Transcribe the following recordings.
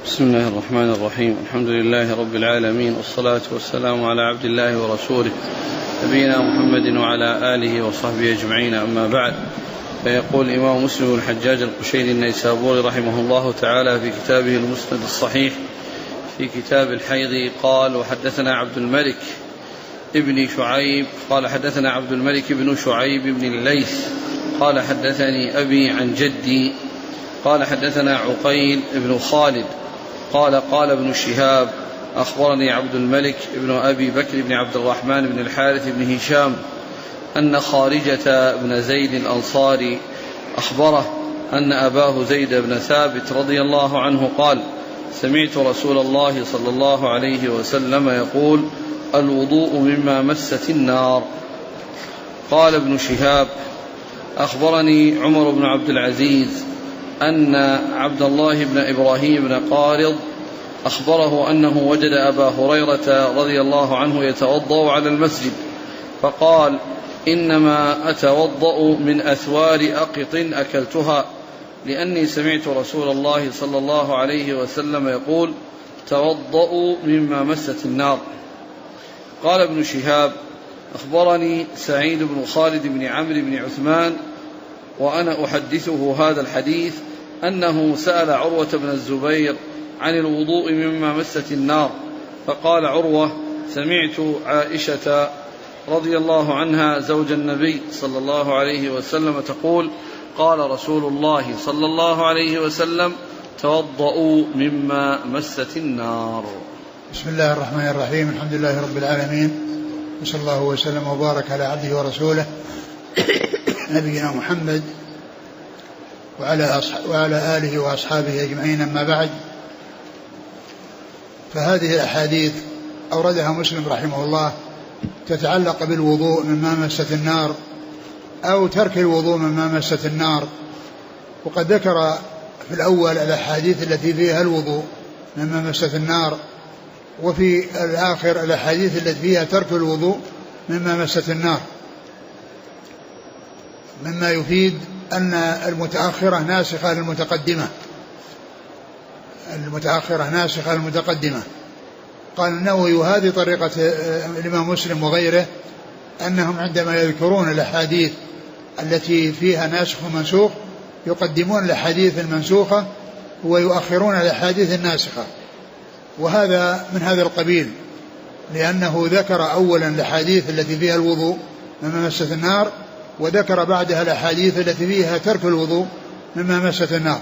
بسم الله الرحمن الرحيم. الحمد لله رب العالمين، والصلاة والسلام على عبد الله ورسوله نبينا محمد وعلى آله وصحبه أجمعين، أما بعد. فيقول الإمام مسلم بن الحجاج القشيري النيسابوري رحمه الله تعالى في كتابه المسند الصحيح في كتاب الحيض قال: وحدثنا عبد الملك ابن شعيب قال حدثنا عبد الملك بن شعيب بن الليث قال حدثني أبي عن جدي قال حدثنا عقيل بن خالد قال ابن شهاب أخبرني عبد الملك بن أبي بكر بن عبد الرحمن بن الحارث بن هشام أن خارجة بن زيد الأنصاري أخبره أن أباه زيد بن ثابت رضي الله عنه قال: سمعت رسول الله صلى الله عليه وسلم يقول: الوضوء مما مست النار. قال ابن شهاب: أخبرني عمر بن عبد العزيز أن عبد الله بن إبراهيم بن قارض أخبره أنه وجد أبا هريرة رضي الله عنه يتوضأ على المسجد، فقال: إنما أتوضأ من أثوار أقط أكلتها، لأني سمعت رسول الله صلى الله عليه وسلم يقول: توضأوا مما مست النار. قال ابن شهاب: أخبرني سعيد بن خالد بن عمرو بن عثمان وأنا أحدثه هذا الحديث أنه سأل عروة بن الزبير عن الوضوء مما مست النار، فقال عروة: سمعت عائشة رضي الله عنها زوج النبي صلى الله عليه وسلم تقول: قال رسول الله صلى الله عليه وسلم: توضأوا مما مست النار. بسم الله الرحمن الرحيم. الحمد لله رب العالمين، وصلى الله وسلم وبارك على عبده ورسوله نبينا محمد وعلى آله وأصحابه أجمعين، أما بعد. فهذه الأحاديث أوردها مسلم رحمه الله تتعلق بالوضوء مما مست النار أو ترك الوضوء مما مست النار. وقد ذكر في الأول الأحاديث التي فيها الوضوء مما مست النار، وفي الآخر الأحاديث التي فيها ترك الوضوء مما مست النار، مما يفيد أن المتأخرة ناسخة للمتقدمة. المتأخرة ناسخة للمتقدمة. قال النووي: وهذه طريقة الإمام مسلم وغيره، أنهم عندما يذكرون الأحاديث التي فيها ناسخ ومنسوخ يقدمون الأحاديث المنسوخة ويؤخرون الأحاديث الناسخة، وهذا من هذا القبيل، لأنه ذكر أولا الأحاديث التي فيها الوضوء مما مست النار، وذكر بعدها الأحاديث التي فيها ترك الوضوء مما مست النار.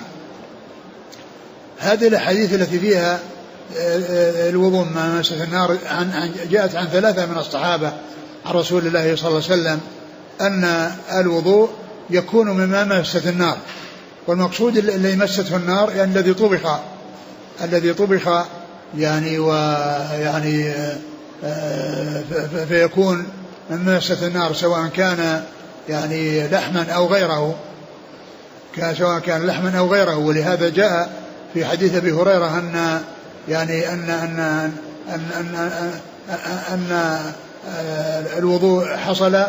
هذه الأحاديث التي فيها الوضوء مما مست النار جاءت عن 3 من الصحابة عن رسول الله صلى الله عليه وسلم أن الوضوء يكون مما مست النار، والمقصود الذي مسته النار يعني الذي طبخ يعني فيكون مما مست النار، سواء كان يعني لحما أو غيره، سواء كان لحما أو غيره. ولهذا جاء في حديث أبي هريرة أن يعني أن الوضوء حصل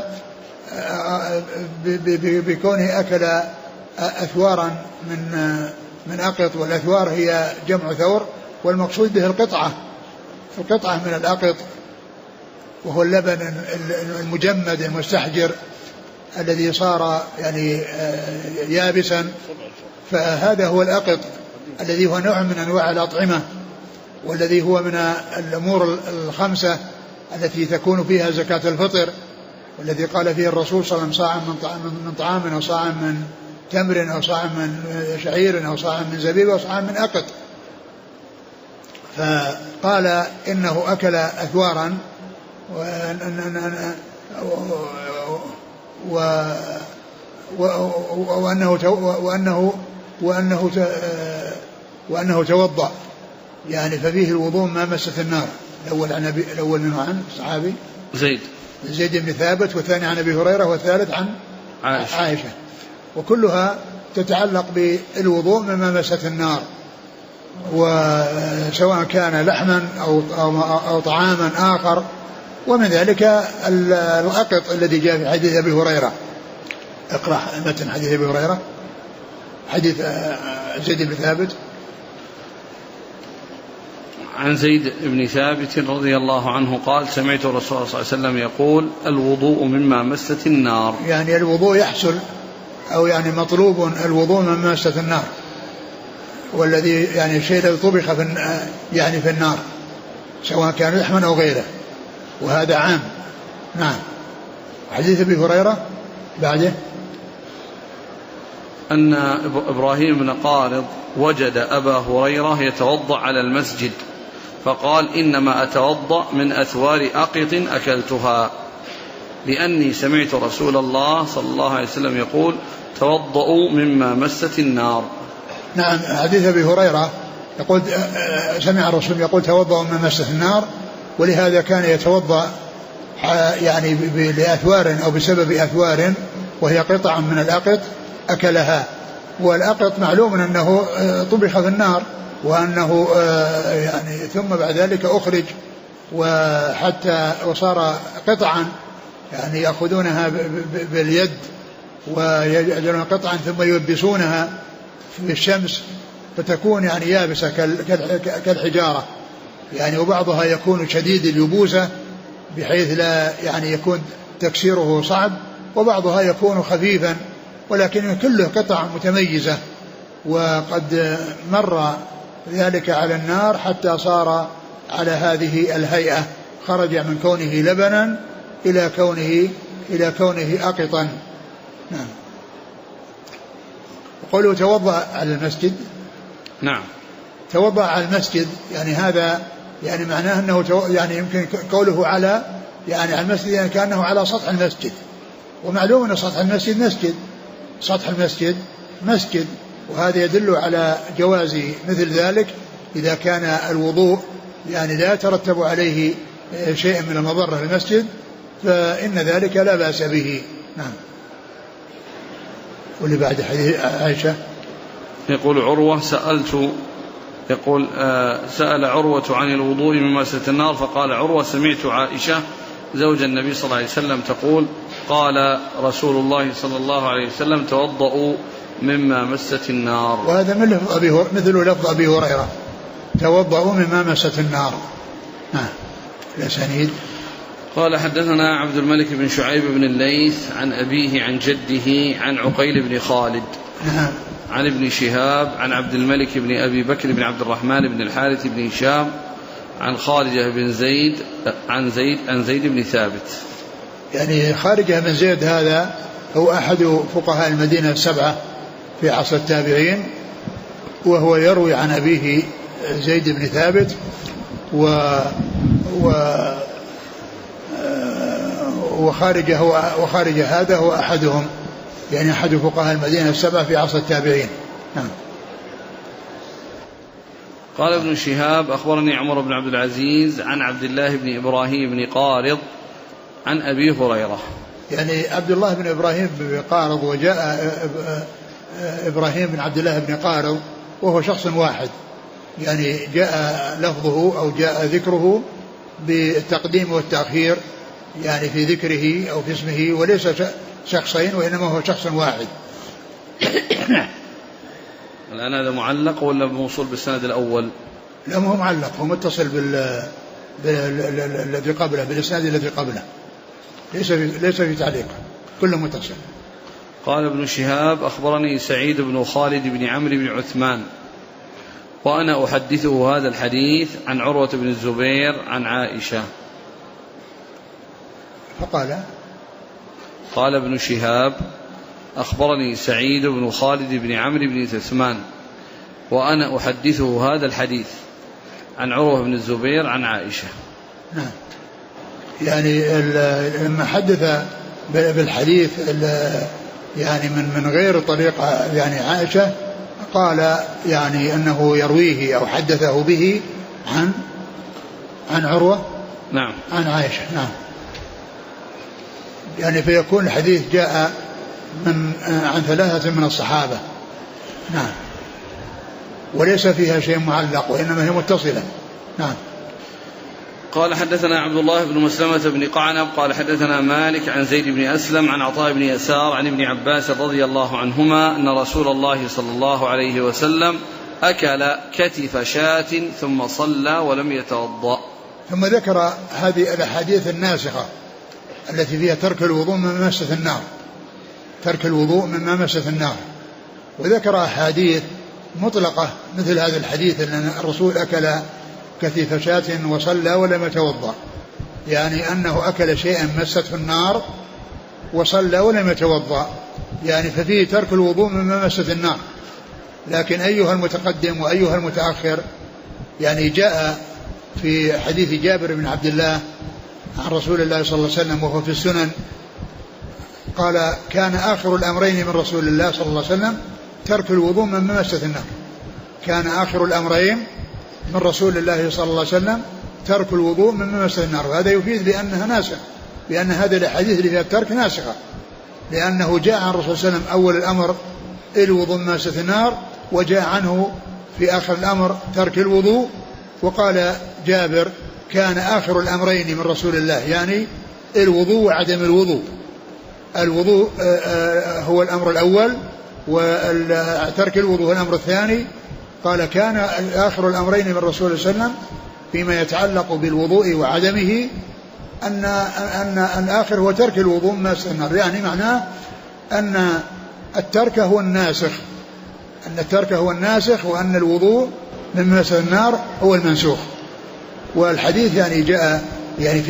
بكونه أكل أثوارا من أقط، والأثوار هي جمع ثور، والمقصود به القطعة من الأقط، وهو اللبن المجمد المستحجر الذي صار يعني يابسا. فهذا هو الأقط الذي هو نوع من أنواع الأطعمة، والذي هو من الأمور الخمسة التي تكون فيها زكاة الفطر، والذي قال فيه الرسول صلى الله عليه وسلم: صاع من طعام، أو صاع من تمر، أو صاع من شعير، أو صاع من زبيب، أو صاع من أقط. فقال إنه أكل أثوارا وأنه توضأ، يعني ففيه الوضوء ما مست النار. الأول منه عن صحابي زيد بن ثابت، والثاني عن أبي هريرة، والثالث عن عائشة. وكلها تتعلق بالوضوء مما مست النار، وسواء كان لحما أو طعاما آخر. ومن ذلك الأقط الذي جاء في حديث أبي هريرة. اقرأ متن حديث أبي هريرة، حديث زيد بن ثابت. عن زيد بن ثابت رضي الله عنه قال سمعت الرسول صلى الله عليه وسلم يقول الوضوء مما مست النار. يعني الوضوء يحصل أو يعني مطلوب الوضوء مما مست النار، والذي يعني الشيء الذي طبخ يعني في النار سواء كان لحما أو غيره، وهذا عام. نعم. حديث أبي هريرة بعده أن إبراهيم بن قارض وجد أبا هريرة يتوضأ على المسجد فقال إنما أتوضأ من أثوار أقط أكلتها لأني سمعت رسول الله صلى الله عليه وسلم يقول توضأوا مما مست النار. نعم. حديث أبي هريرة يقول سمع الرسول يقول توضأوا مما مست النار، ولهذا كان يتوضأ يعني لأثوار أو بسبب أثوار وهي قطع من الأقط أكلها. والأقط معلوم أنه طبخ في النار، وأنه يعني ثم بعد ذلك أخرج وحتى وصار قطعا يعني يأخذونها باليد ويجعلونها قطعا ثم يلبسونها في الشمس فتكون يعني يابسة كالحجارة يعني، وبعضها يكون شديد اليبوسة بحيث لا يعني يكون تكسيره صعب، وبعضها يكون خفيفا ولكن كله قطع متميزة. وقد مر ذلك على النار حتى صار على هذه الهيئة، خرج من كونه لبنا إلى كونه أقطا. نعم. قوله توضأ على المسجد. نعم. توضأ على المسجد يعني هذا يعني معناه أنه يعني يمكن قوله على يعني على المسجد يعني كأنه على سطح المسجد، ومعلوم أن سطح المسجد مسجد، سطح المسجد مسجد، وهذا يدل على جواز مثل ذلك إذا كان الوضوء يعني لا يترتب عليه شيء من المضرة في المسجد فإن ذلك لا بأس به. نعم. واللي بعد حديث عائشة يقول عروة سأل عروة عن الوضوء مما مست النار فقال عروة سمعت عائشة زوج النبي صلى الله عليه وسلم تقول قال رسول الله صلى الله عليه وسلم توضأوا مما مست النار. وهذا مثل لفظ أبي هريرة توضأوا مما مست النار. الأسانيد. قال حدثنا عبد الملك بن شعيب بن الليث عن أبيه عن جده عن عقيل بن خالد عن ابن شهاب عن عبد الملك بن أبي بكر بن عبد الرحمن بن الحارث بن هشام عن خارجة بن زيد عن زيد بن ثابت. يعني خارجة بن زيد هذا هو أحد فقهاء المدينة السبعة في عصر التابعين، وهو يروي عن أبيه زيد بن ثابت وخارجة هذا هو أحدهم يعني أحد فقهاء المدينة السبعة في عصر التابعين. قال ابن شهاب أخبرني عمر بن عبد العزيز عن عبد الله بن إبراهيم بن قارض عن أبي هريرة. يعني عبد الله بن إبراهيم بن قارض وجاء إبراهيم بن عبد الله بن قارض وهو شخص واحد، يعني جاء لفظه أو جاء ذكره بالتقديم والتأخير يعني في ذكره أو في اسمه، وليس شخصين وإنما هو شخص واحد. الآن هذا معلق ولا موصول بالسند الأول؟ لا هو معلق، هو متصل الذي قبله بالإسناد الذي قبله، ليس في تعليق، كله متصل. قال ابن شهاب أخبرني سعيد بن خالد بن عمرو بن عثمان وأنا أحدثه هذا الحديث عن عروة بن الزبير عن عائشة. قال ابن شهاب أخبرني سعيد بن خالد بن عمرو بن عثمان وأنا أحدثه هذا الحديث عن عروة بن الزبير عن عائشة. نعم. يعني لما حدث بالحديث يعني من غير طريقة يعني عائشة قال يعني أنه يرويه أو حدثه به عن عروة. نعم. عن عائشة. نعم. يعني فيكون الحديث جاء عن ثلاثة من الصحابة. نعم. وليس فيها شيء معلق وإنما هي متصلة. نعم. قال حدثنا عبد الله بن مسلمة بن قعنب قال حدثنا مالك عن زيد بن أسلم عن عطاء بن يسار عن ابن عباس رضي الله عنهما أن رسول الله صلى الله عليه وسلم أكل كتف شاة ثم صلى ولم يتوضأ. ثم ذكر هذه الأحاديث الناسخة التي فيها ترك الوضوء من مسة النار، ترك الوضوء من مسة النار، وذكر أحاديث مطلقة مثل هذا الحديث أن الرسول أكل كتف شاة وصلى ولم يتوضأ، يعني أنه أكل شيئا مسته النار وصلى ولم يتوضأ، يعني ففيه ترك الوضوء من مسة النار. لكن أيها المتقدم وأيها المتأخر، يعني جاء في حديث جابر بن عبد الله عن رسول الله صلى الله عليه وسلم وهو في السنن قال: كان آخر الأمرين من رسول الله صلى الله عليه وسلم ترك الوضوء من مسة النار. كان آخر الأمرين من رسول الله صلى الله عليه وسلم ترك الوضوء من مسة النار، وهذا يفيد بأنها ناسخة، بأن هذه الأحاديث اللي فيها الترك ناسخة، لأنه جاء عن الرسول صلى الله عليه وسلم أول الأمر الوضوء من مسة النار، وجاء عنه في آخر الأمر ترك الوضوء. وقال جابر: كان آخر الأمرين من رسول الله، يعني الوضوء وعدم الوضوء. الوضوء هو الأمر الأول، وترك الوضوء هو الأمر الثاني. قال: كان آخر الأمرين من رسول الله صلى الله عليه وسلم فيما يتعلق بالوضوء وعدمه أن الآخر هو ترك الوضوء من مسة النار، يعني معناه أن الترك هو الناسخ، أن الترك هو الناسخ، وأن الوضوء من مسة النار هو المنسوخ. والحديث يعني جاء يعني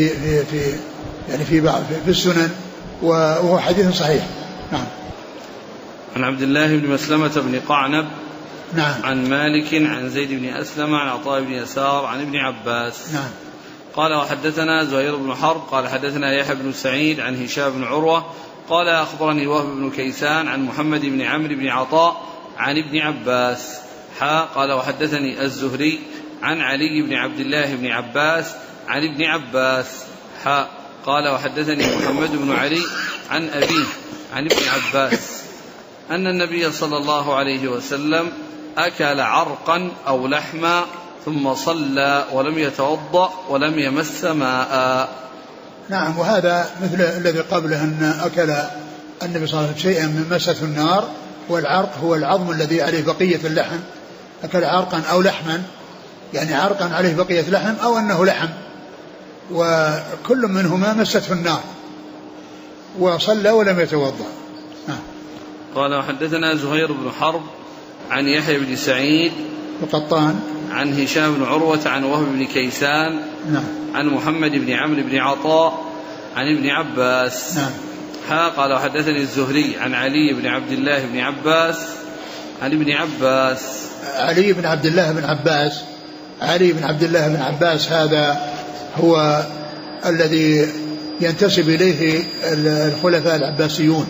في السنن، وهو حديث صحيح. نعم. عن عبد الله بن مسلمة بن قعنب نعم. عن مالك عن زيد بن أسلم عن عطاء بن يسار عن ابن عباس. نعم. قال: وحدثنا زهير بن حرب قال حدثنا يحيى بن سعيد عن هشام بن عروة قال: أخبرني وهب بن كيسان عن محمد بن عمرو بن عطاء عن ابن عباس. قال: وحدثني الزهري عن علي بن عبد الله بن عباس عن ابن عباس. قال: وحدثني محمد بن علي عن أبيه عن ابن عباس أن النبي صلى الله عليه وسلم أكل عرقا أو لحما ثم صلى ولم يتوضأ ولم يمس ماء. نعم. وهذا مثل الذي قبله، أن أكل النبي صلى الله عليه وسلم شيئا من مسته النار، والعرق هو العظم الذي عليه بقية اللحم. أكل عرقا أو لحما، يعني عرقا عليه بقية لحم أو أنه لحم، وكل منهما مسته النار، وصلى ولم يتوضأ. قال: وحدثنا زهير بن حرب عن يحيى بن سعيد القطان عن هشام بن عروة عن وهب بن كيسان نعم. عن محمد بن عمرو بن عطاء عن ابن عباس. نعم. قال: وحدثني الزهري عن علي بن عبد الله بن عباس عن ابن عباس. علي بن عبد الله بن عباس، علي بن عبد الله بن عباس هذا هو الذي ينتسب إليه الخلفاء العباسيون،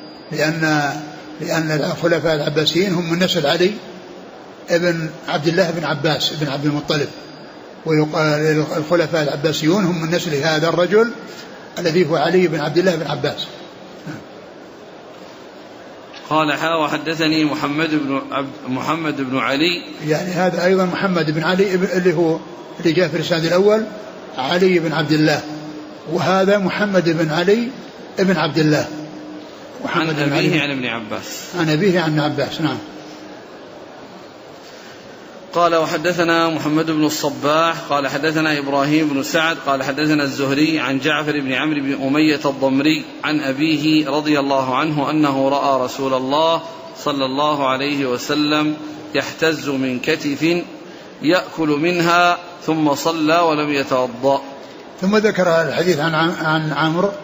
لأن الخلفاء العباسيين هم من نسل علي ابن عبد الله بن عباس بن عبد المطلب، ويقال الخلفاء العباسيون هم من نسل هذا الرجل الذي هو علي بن عبد الله بن عباس. قال: وحدثني محمد بن علي، يعني هذا أيضا محمد بن علي اللي جاء في الإسناد الأول علي بن عبد الله، وهذا محمد بن علي بن عبد الله عن أبيه عن ابن عباس. عن أبيه عن ابن عباس. نعم. قال: وحدثنا محمد بن الصباح قال حدثنا إبراهيم بن سعد قال حدثنا الزهري عن جعفر بن عمرو بن أمية الضمري عن أبيه رضي الله عنه أنه رأى رسول الله صلى الله عليه وسلم يحتز من كتف يأكل منها ثم صلى ولم يتوضأ. ثم ذكر الحديث عن عمرو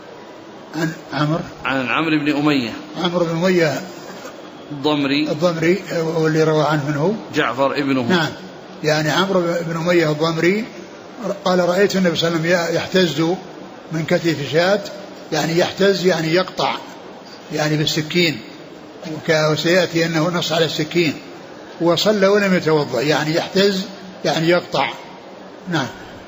بن أمية، عمرو بن أمية الضمري واللي روى عنه منه جعفر ابنه. نعم. يعني عمرو بن أمية الضمري قال: رأيت النبي صلى الله عليه وسلم يحتز من كتف شاة، يعني يحتز يعني يقطع، يعني بالسكين، وسيأتي أنه نص على السكين. وصلى ولم يتوضأ، يعني يحتز يعني يقطع. نعم.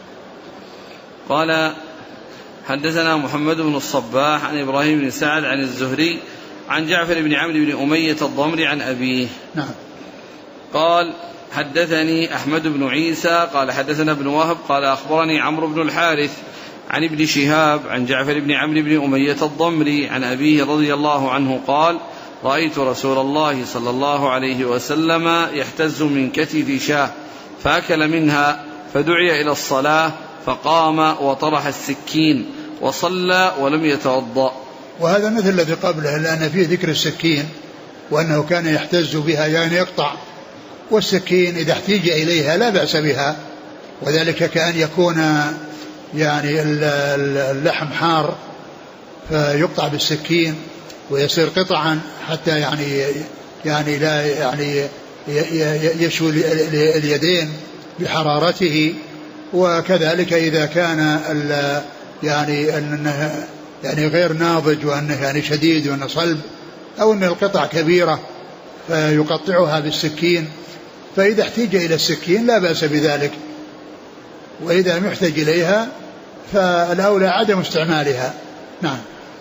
قال: حدثنا محمد بن الصباح عن إبراهيم بن سعد عن الزهري عن جعفر بن عمرو بن أمية الضمري عن أبيه. نعم. قال: حدثني أحمد بن عيسى قال حدثنا ابن وهب قال أخبرني عمرو بن الحارث عن ابن شهاب عن جعفر بن عمرو بن أمية الضمري عن أبيه رضي الله عنه قال: رأيت رسول الله صلى الله عليه وسلم يحتز من كتف شاة فأكل منها فدعي إلى الصلاة فقام وطرح السكين وصلى ولم يتوضأ. وهذا مثل الذي قبله، لأن فيه ذكر السكين وأنه كان يحتز بها يعني يقطع، والسكين إذا احتيج إليها لا بأس بها، وذلك كأن يكون يعني اللحم حار فيقطع بالسكين ويصير قطعا حتى يعني لا يعني يشوي اليدين بحرارته. وكذلك إذا كان يعني أنه يعني غير ناضج وأنه يعني شديد وأنه صلب أو أن القطع كبيرة فيقطعها بالسكين، فإذا احتاج إلى السكين لا بأس بذلك، وإذا لم يحتاج إليها فالأولى عدم استعمالها. نعم.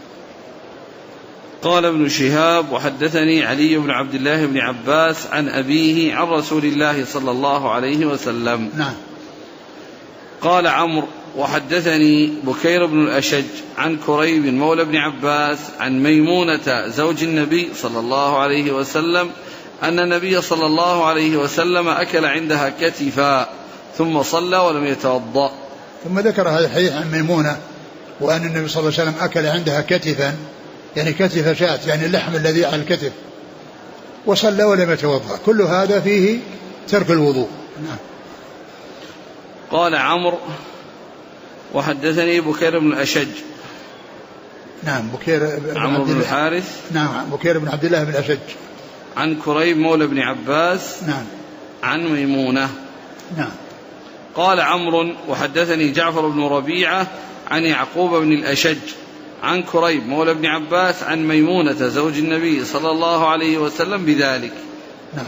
قال ابن شهاب وحدثني علي بن عبد الله بن عباس عن أبيه عن رسول الله صلى الله عليه وسلم. نعم. قال عمرو وحدثني بكير بن الأشج عن كريب مولى بن عباس عن ميمونة زوج النبي صلى الله عليه وسلم أن النبي صلى الله عليه وسلم أكل عندها كتفا ثم صلى ولم يتوضأ. ثم ذكر هذا الحديث عن ميمونة وأن النبي صلى الله عليه وسلم أكل عندها كتفا، يعني كتف شاة يعني اللحم الذي على الكتف، وصلى ولم يتوضأ. كل هذا فيه ترك الوضوء. نعم. قال عمرو وحدثني بكير بن الأشج. نعم. بكير عمرو بن الحارث. نعم. بكير بن عبد الله بن الأشج. عن كريب مولى بن عباس. نعم. عن ميمونة. نعم. قال عمرو وحدثني جعفر بن ربيعة عن يعقوب بن الأشج عن كريب مولى بن عباس عن ميمونة زوج النبي صلى الله عليه وسلم بذلك. نعم.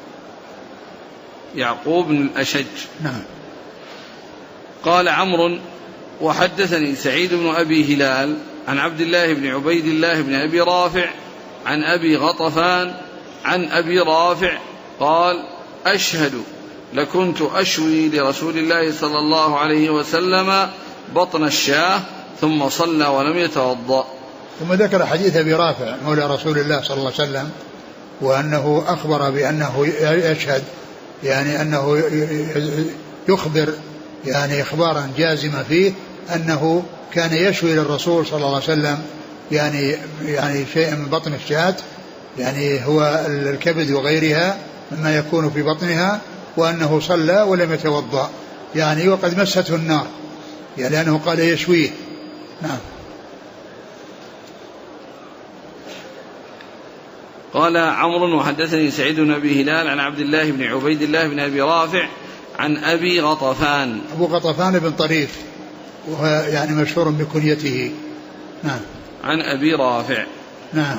يعقوب بن الأشج. نعم. قال عمرو وحدثني سعيد بن أبي هلال عن عبد الله بن عبيد الله بن أبي رافع عن أبي غطفان عن أبي رافع قال أشهد لكنت أشوي لرسول الله صلى الله عليه وسلم بطن الشاة ثم صلى ولم يتوضأ. ثم ذكر حديث أبي رافع مولى رسول الله صلى الله عليه وسلم وأنه أخبر بأنه يشهد، يعني أنه يخبر يعني إخبارا جازما فيه أنه كان يشوي للرسول صلى الله عليه وسلم يعني شيء من بطن الشاة، يعني هو الكبد وغيرها مما يكون في بطنها، وأنه صلى ولم يتوضأ يعني وقد مسته النار، يعني لأنه قال يشويه. نعم. قال عمرو وحدثني سعيد بن أبي هلال عن عبد الله بن عبيد الله بن أبي رافع عن أبي غطفان. أبو غطفان بن طريف وهو يعني مشهور بكنيته. نعم. عن أبي رافع. نعم.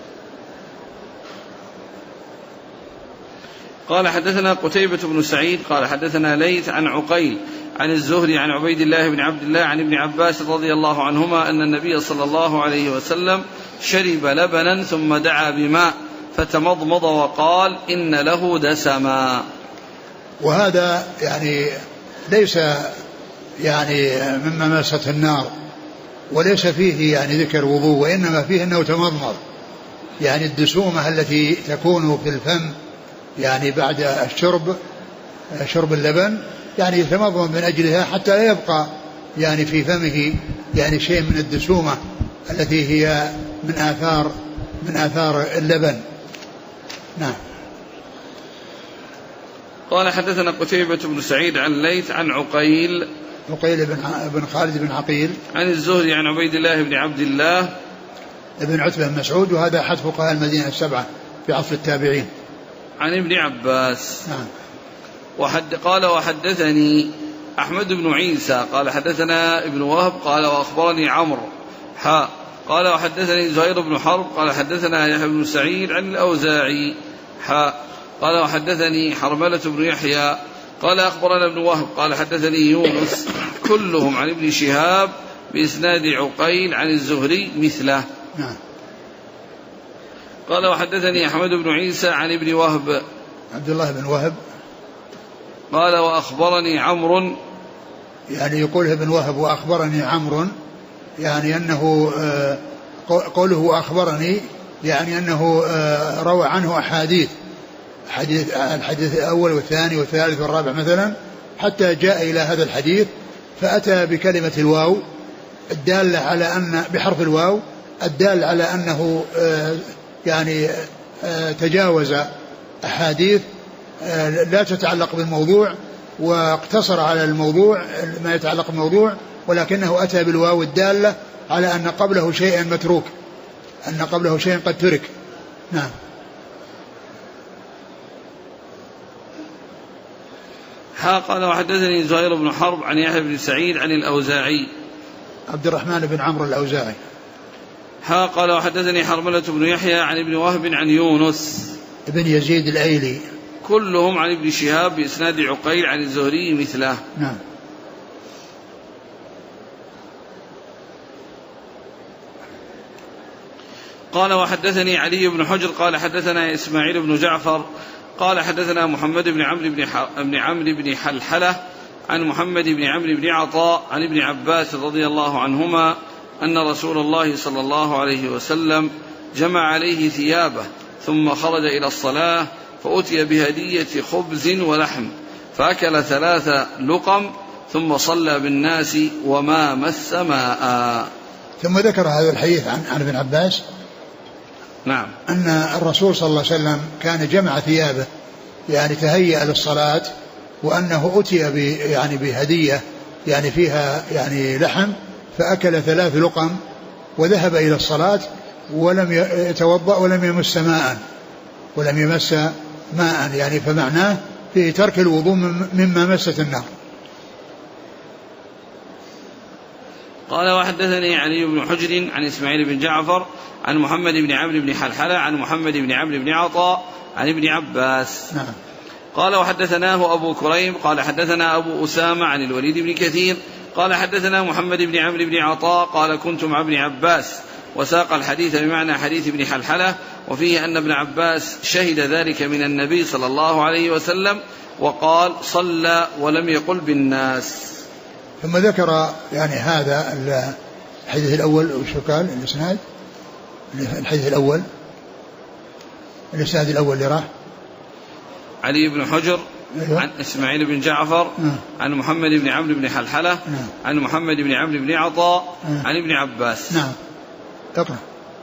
قال حدثنا قتيبة بن سعيد قال حدثنا ليث عن عقيل عن الزهري عن عبيد الله بن عبد الله عن ابن عباس رضي الله عنهما أن النبي صلى الله عليه وسلم شرب لبنا ثم دعا بماء فتمضمض وقال إن له دسما. وهذا يعني ليس يعني مما مست النار، وليس فيه يعني ذكر وضوء، وإنما فيه أنه تمضمض، يعني الدسومة التي تكون في الفم يعني بعد شرب اللبن يعني يتمضمض من أجلها حتى لا يبقى يعني في فمه يعني شيء من الدسومة التي هي من آثار اللبن. نعم. قال حدثنا قتيبة بن سعيد عن ليث عن عقيل بن خالد بن عقيل عن الزهري عن عبيد الله بن عبد الله ابن عتبة بن مسعود، وهذا أحد فقهاء المدينة السبعة في عصر التابعين. عن ابن عباس. نعم. قال وحدثني أحمد بن عيسى قال حدثنا ابن وهب قال وأخبرني عمرو قال وحدثني زهير بن حرب قال حدثنا يحيى بن سعيد عن الأوزاعي قال وحدثني حرملة بن يحيى قال أخبرنا ابن وهب قال حدثني يونس كلهم عن ابن شهاب بإسناد عقيل عن الزهري مثله. نعم. قال وحدثني أحمد بن عيسى عن ابن وهب عبد الله بن وهب قال وأخبرني عمرو، يعني يقول ابن وهب وأخبرني عمرو، يعني أنه قوله أخبرني يعني أنه روى عنه أحاديث، الحديث الأول والثاني والثالث والرابع مثلا، حتى جاء إلى هذا الحديث فأتى بكلمة الواو الدالة على أن بحرف الواو الدال على أنه يعني تجاوز أحاديث لا تتعلق بالموضوع واقتصر على الموضوع ما يتعلق بالموضوع، ولكنه أتى بالواو الدالة على أن قبله شيئا متروك، أن قبله شيئا قد ترك. نعم. قال وحدثني زهير بن حرب عن يحيى بن سعيد عن الأوزاعي عبد الرحمن بن عمرو الأوزاعي. قال وحدثني حرملة بن يحيى عن ابن وهب عن يونس ابن يزيد الأيلي، كلهم عن ابن شهاب بإسناد عقيل عن الزهري مثله. نعم. قال وحدثني علي بن حجر قال حدثنا إسماعيل بن جعفر قال حدثنا محمد بن عمرو بن حلحلة عن محمد بن عمرو بن عطاء عن ابن عباس رضي الله عنهما أن رسول الله صلى الله عليه وسلم جمع عليه ثيابه ثم خرج إلى الصلاة فأتي بهدية خبز ولحم فأكل 3 لقم ثم صلى بالناس وما مس ماء. ثم ذكر هذا الحديث عن ابن عباس. نعم. أن الرسول صلى الله عليه وسلم كان جمع ثيابه يعني تهيأ للصلاة، وأنه أتي يعني بهدية يعني فيها يعني لحم فأكل 3 لقم وذهب إلى الصلاة ولم يتوضأ ولم يمس ماء يعني فمعناه في ترك الوضوء مما مست النار. قال وحدثني علي بن حجر عن إسماعيل بن جعفر عن محمد بن عمرو بن حلحلة عن محمد بن عمرو بن عطاء عن ابن عباس. نعم. قال وحدثناه أبو كريم قال حدثنا أبو أسامة عن الوليد بن كثير قال حدثنا محمد بن عمرو بن عطاء قال كنت مع ابن عباس وساق الحديث بمعنى حديث ابن حلحلة وفيه أن ابن عباس شهد ذلك من النبي صلى الله عليه وسلم وقال صلى ولم يقل بالناس. ثم ذكر يعني هذا الحديث الأول وشو قال الإسناد الحديث الأول الإسناد الأول اللي راح علي بن حجر عن إسماعيل بن جعفر عن محمد بن عمرو بن حلحلة عن محمد بن عمرو بن عطاء عن ابن عباس. نعم. اقرأ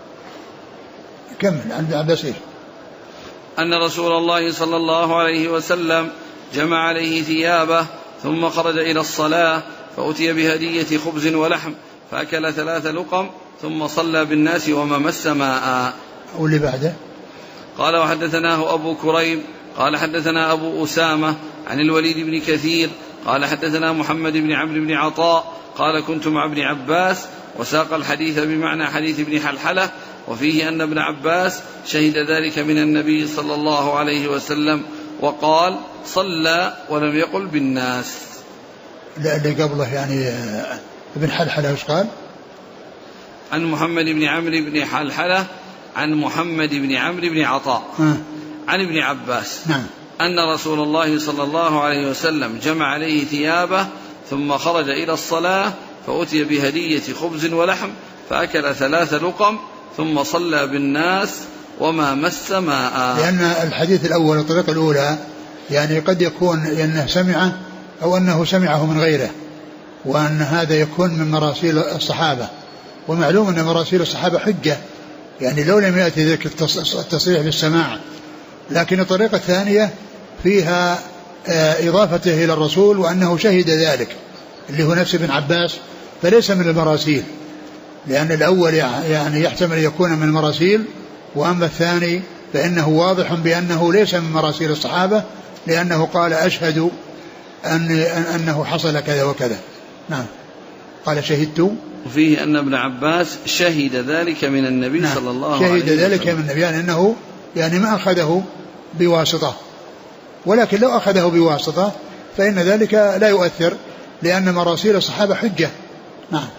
كمل. عن ابن عباس أن رسول الله صلى الله عليه وسلم جمع عليه ثيابه ثم خرج إلى الصلاة فأتي بهدية خبز ولحم فأكل 3 لقم ثم صلى بالناس وما مس ماء. واللي بعده قال وحدثناه أبو كريم قال حدثنا أبو أسامة عن الوليد بن كثير قال حدثنا محمد بن عمرو بن عطاء قال كنت مع ابن عباس وساق الحديث بمعنى حديث ابن حلحلة وفيه أن ابن عباس شهد ذلك من النبي صلى الله عليه وسلم وقال صلى ولم يقل بالناس. اللي قبله يعني ابن حلحلة وش قال؟ عن محمد بن عمرو بن حلحلة عن محمد بن عمرو بن عطاء عن ابن عباس. نعم. أن رسول الله صلى الله عليه وسلم جمع عليه ثيابه ثم خرج إلى الصلاة فأتي بهدية خبز ولحم فأكل 3 لقم ثم صلى بالناس وما مس ماء. لأن الحديث الأول الطريقة الأولى يعني قد يكون أنه سمعه أو أنه سمعه من غيره، وأن هذا يكون من مراسيل الصحابة، ومعلوم أن مراسيل الصحابة حجة يعني لو لم يأتي ذلك التصريح بالسماع. لكن الطريقة الثانية فيها إضافته إلى الرسول وأنه شهد ذلك اللي هو نفس ابن عباس، فليس من المراسيل، لأن الأول يعني يحتمل يكون من المراسيل، وأما الثاني فإنه واضح بأنه ليس من مراسيل الصحابة، لأنه قال أشهد أنه حصل كذا وكذا. نعم. قال شهدت، وفيه أن ابن عباس شهد ذلك من النبي. نعم. صلى الله عليه وسلم شهد ذلك من النبي، يعني أنه يعني ما أخذه بواسطة، ولكن لو أخذه بواسطة فإن ذلك لا يؤثر، لأن مراسيل الصحابة حجة. نعم.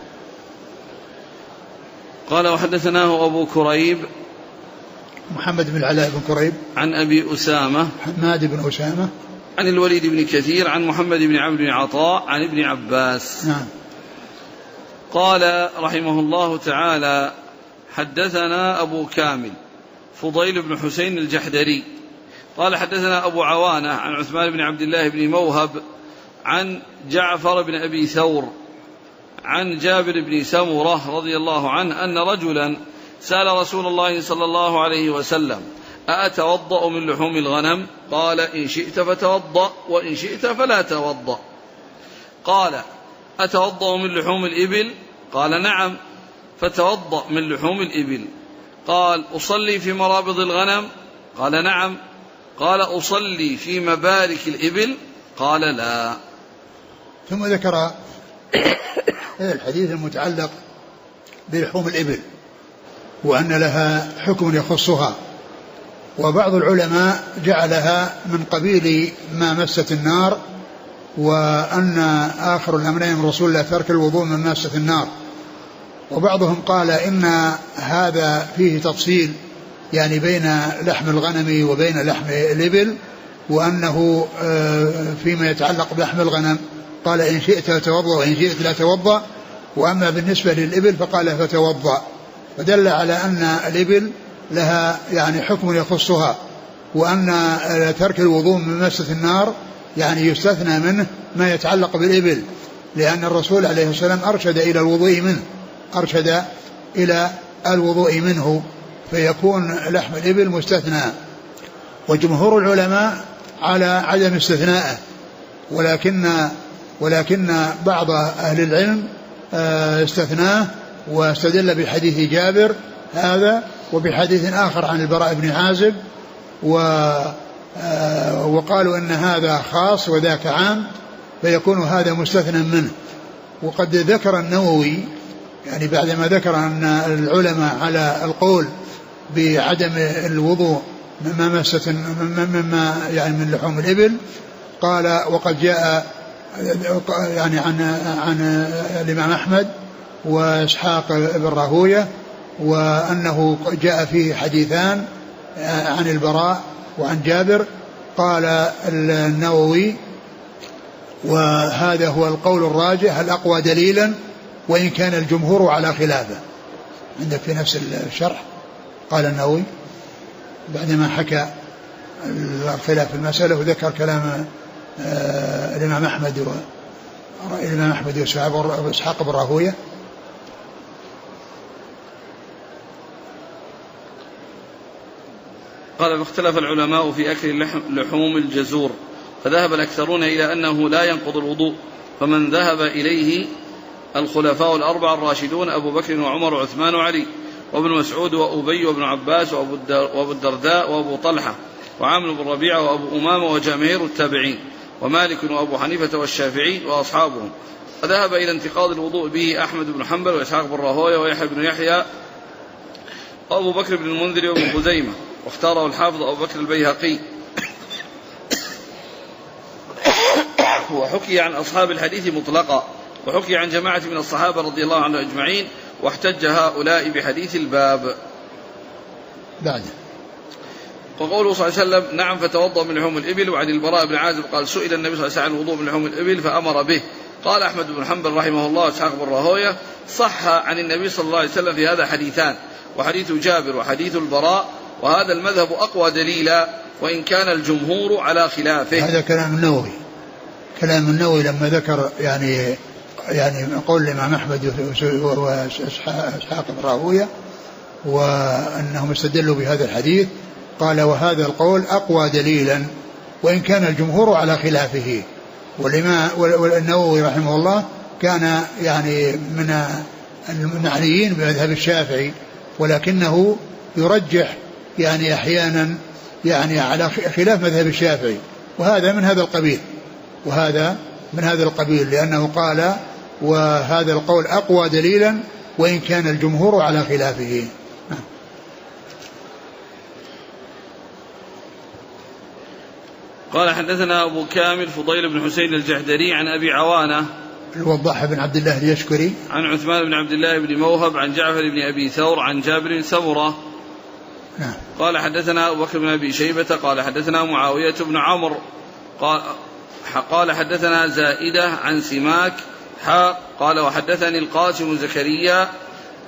قال وحدثناه أبو كريب محمد بن العلاء بن كريب عن أبي أسامة حماد بن أسامة عن الوليد بن كثير عن محمد بن عمرو بن عطاء عن ابن عباس. نعم. قال رحمه الله تعالى حدثنا أبو كامل فضيل بن حسين الجحدري قال حدثنا أبو عوانة عن عثمان بن عبد الله بن موهب عن جعفر بن أبي ثور عن جابر بن سمرة رضي الله عنه أن رجلا سأل رسول الله صلى الله عليه وسلم: أأتوضأ من لحوم الغنم؟ قال: إن شئت فتوضأ وإن شئت فلا توضأ. قال: أتوضأ من لحوم الإبل؟ قال: نعم. فتوضأ من لحوم الإبل. قال: أصلي في مرابض الغنم؟ قال: نعم. قال: أصلي في مبارك الإبل؟ قال: لا. ثم ذكر الحديث المتعلق بلحوم الإبل وأن لها حكم يخصها، وبعض العلماء جعلها من قبيل ما مست النار، وأن آخر الأمرين من رسول الله ترك الوضوء من ماسة النار. وبعضهم قال إن هذا فيه تفصيل يعني بين لحم الغنم وبين لحم الإبل، وأنه فيما يتعلق بلحم الغنم قال: إن شئت فتوضأ وإن شئت لا توضأ، وأما بالنسبة للإبل فقال: فتوضأ. فدل على أن الإبل لها يعني حكم يخصها، وأن ترك الوضوء من مسة النار يعني يستثنى منه ما يتعلق بالإبل، لأن الرسول عليه السلام أرشد إلى الوضوء منه، فيكون لحم الإبل مستثنى. وجمهور العلماء على عدم استثنائه، ولكن بعض أهل العلم استثناه واستدل بحديث جابر هذا وبحديث آخر عن البراء بن عازب، وقالوا إن هذا خاص وذاك عام، فيكون هذا مستثنى منه. وقد ذكر النووي يعني بعدما ذكر أن العلماء على القول بعدم الوضوء مما يعني من لحوم الإبل، قال: وقد جاء يعني عن الإمام أحمد وإسحاق بن راهوية، وأنه جاء فيه حديثان عن البراء وعن جابر. قال النووي: وهذا هو القول الراجح الأقوى دليلا، وإن كان الجمهور على خلافه. عندك في نفس الشرح قال النووي بعدما حكى الخلاف في المسألة وذكر كلام الإمام أحمد وإسحاق بن راهوية: قال: اختلف العلماء في أكل لحوم الجزور، فذهب الأكثرون إلى أنه لا ينقض الوضوء، فمن ذهب إليه الخلفاء الأربعة الراشدون أبو بكر وعمر وعثمان وعلي وابن مسعود وأبي وابن عباس وأبو الدرداء وأبو طلحة وعامر بن ربيعة وأبو أمامة وجماهير التابعين ومالك وأبو حنيفة والشافعي وأصحابهم. وذهب إلى انتقاض الوضوء به أحمد بن حنبل وإسحاق بن راهوية ويحيى بن يحيى وأبو بكر بن المنذر وابن خزيمة، واختاره الحافظ أبو بكر البيهقي. وحكي عن أصحاب الحديث مطلقا، وحكي عن جماعة من الصحابة رضي الله عنهم أجمعين، واحتج هؤلاء بحديث الباب. بعد وقوله صلى الله عليه وسلم: نعم فتوضأ من لحوم الإبل. وعن البراء بن عازب قال: سئل النبي صلى الله عليه وسلم عن الوضوء من لحوم الإبل فأمر به. قال أحمد بن حنبل رحمه الله وإسحاق بن راهوية: صح عن النبي صلى الله عليه وسلم في هذا حديثان، وحديث جابر وحديث البراء، وهذا المذهب أقوى دليلا وإن كان الجمهور على خلافه. هذا كلام النووي لما ذكر يعني قول الإمام أحمد وإسحاق بن راهوية وأنهم استدلوا بهذا الحديث، قال: وهذا القول أقوى دليلا وإن كان الجمهور على خلافه. والنووي رحمه الله كان يعني من المعنيين بمذهب الشافعي، ولكنه يرجح يعني أحيانا يعني على خلاف مذهب الشافعي، وهذا من هذا القبيل لأنه قال: وهذا القول أقوى دليلا وإن كان الجمهور على خلافه. قال: حدثنا أبو كامل فضيل بن حسين الجحدري عن أبي عوانة الوضاح بن عبد الله اليشكري عن عثمان بن عبد الله بن موهب عن جعفر بن أبي ثور عن جابر بن سمرة. قال: حدثنا أبو بكر بن أبي شيبة قال: حدثنا معاوية بن عمرو قال: حدثنا زائدة عن سماك قال: وحدثني القاسم زكريا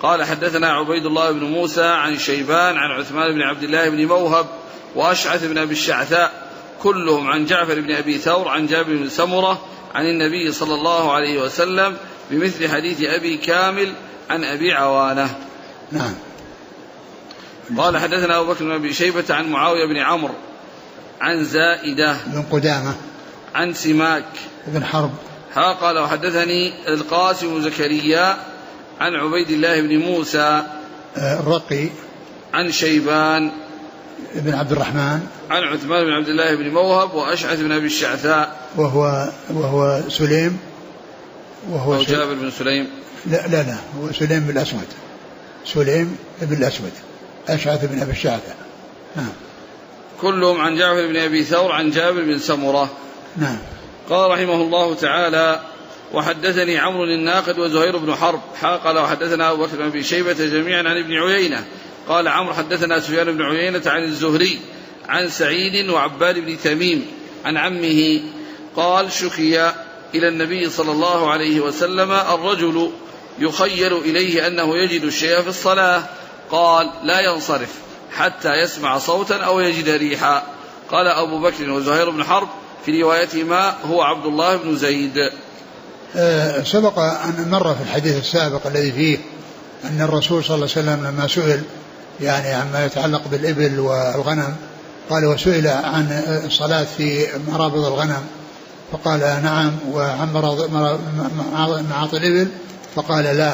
قال حدثنا عبيد الله بن موسى عن شيبان عن عثمان بن عبد الله بن موهب وأشعث بن أبي الشعثاء كلهم عن جعفر بن أبي ثور عن جابر بن سمرة عن النبي صلى الله عليه وسلم بمثل حديث أبي كامل عن أبي عوانة. نعم. قال حدثنا أبو بكر بن أبي شيبة عن معاوية بن عمرو عن زائدة بن قدامة عن سماك بن حرب قال وحدثني القاسم بن زكريا عن عبيد الله بن موسى الرقي عن شيبان بن عبد الرحمن عن عثمان بن عبد الله بن موهب وأشعث بن أبي الشعثاء وهو سليم وهو جابر بن سليم لا هو سليم بن الأسود، سليم بن الأسود أشعث بن أبي الشعثاء. نعم. كلهم عن جعفر بن أبي ثور عن جابر بن سمرة. نعم. قال رحمه الله تعالى وحدثني عمرو الناقد وزهير بن حرب قال وحدثنا أبو بكر بن أبي شيبة جميعا عن ابن عيينة قال عمرو حدثنا سفيان بن عيينة عن الزهري عن سعيد وعباد بن تميم عن عمه قال شكي إلى النبي صلى الله عليه وسلم الرجل يخيل إليه أنه يجد الشيء في الصلاة قال لا ينصرف حتى يسمع صوتا أو يجد ريحا. قال أبو بكر وزهير بن حرب في روايتهما هو عبد الله بن زيد. سبق أن مر في الحديث السابق الذي فيه أن الرسول صلى الله عليه وسلم لما سئل يعني عما يتعلق بالإبل والغنم قال وسئل عن الصلاة في مرابض الغنم فقال نعم وعن معاطن الإبل فقال لا.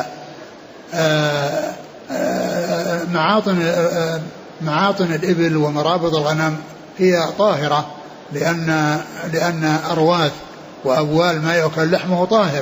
معاطن الإبل ومرابض الغنم هي طاهرة لأن أرواث وأبوال ما يؤكل لحمه طاهر.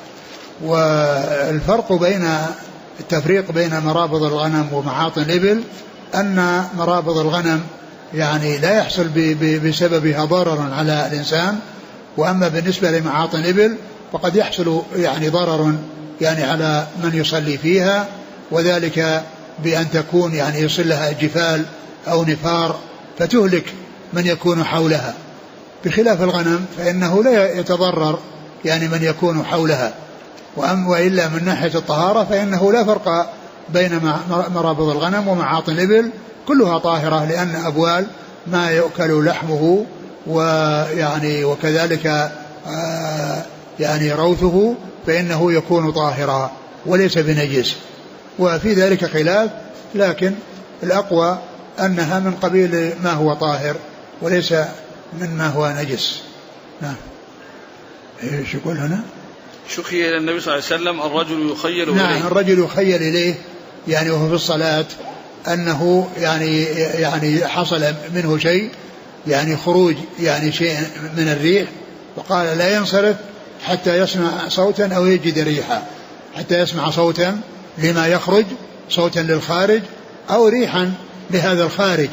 والفرق التفريق بين مرابض الغنم ومعاطن الإبل أن مرابض الغنم يعني لا يحصل بسببها ضرر على الإنسان، وأما بالنسبة لمعاطن الإبل فقد يحصل يعني ضرر يعني على من يصلي فيها، وذلك بأن تكون يعني يصل لها جفال أو نفار فتهلك من يكون حولها، بخلاف الغنم فإنه لا يتضرر يعني من يكون حولها. وإلا من ناحية الطهارة فإنه لا فرق بين مرابض الغنم ومعاطن الإبل، كلها طاهرة لأن أبوال ما يؤكل لحمه ويعني وكذلك يعني روثه فإنه يكون طاهرا وليس بنجس، وفي ذلك خلاف، لكن الأقوى أنها من قبيل ما هو طاهر وليس من ما هو نجس. نعم. ايش يقول هنا؟ شكي إلى النبي صلى الله عليه وسلم الرجل يخيل إليه. نعم الرجل يخيل إليه يعني وهو في الصلاة أنه يعني حصل منه شيء يعني خروج يعني شيء من الريح، وقال لا ينصرف حتى يسمع صوتا أو يجد ريحا، حتى يسمع صوتا لما يخرج، صوتا للخارج أو ريحا لهذا الخارج.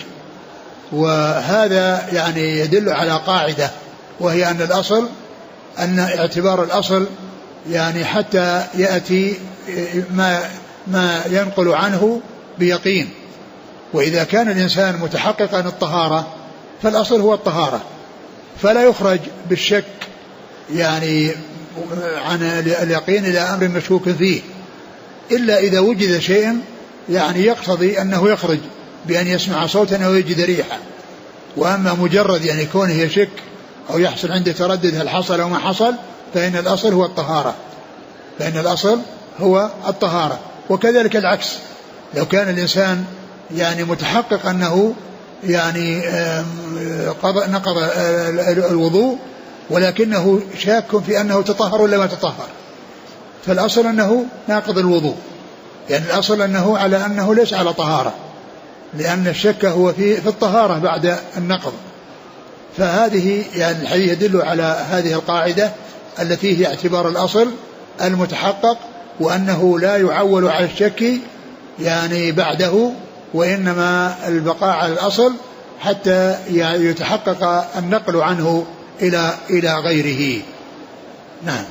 وهذا يعني يدل على قاعدة، وهي أن الأصل أن اعتبار الأصل يعني حتى يأتي ما ينقل عنه بيقين. وإذا كان الإنسان متحققا الطهارة فالأصل هو الطهارة، فلا يخرج بالشك يعني عن اليقين إلى أمر مشكوك فيه، إلا إذا وجد شيء يعني يقتضي أنه يخرج بأن يسمع صوتا أو يجد ريحا. وأما مجرد يعني كونه يشك أو يحصل عنده تردد هل حصل أو ما حصل فإن الأصل هو الطهارة، فإن الأصل هو الطهارة. وكذلك العكس، لو كان الإنسان يعني متحقق أنه يعني نقض الوضوء ولكنه شاك في أنه تطهر ولا ما تطهر، فالأصل أنه ناقض الوضوء، يعني الأصل أنه على أنه ليس على طهارة، لأن الشك هو في الطهارة بعد النقض. فهذه يعني الحديث يدل على هذه القاعدة التي هي اعتبار الأصل المتحقق، وأنه لا يعول على الشك يعني بعده، وإنما البقاء على الأصل حتى يتحقق النقل عنه إلى غيره. نعم.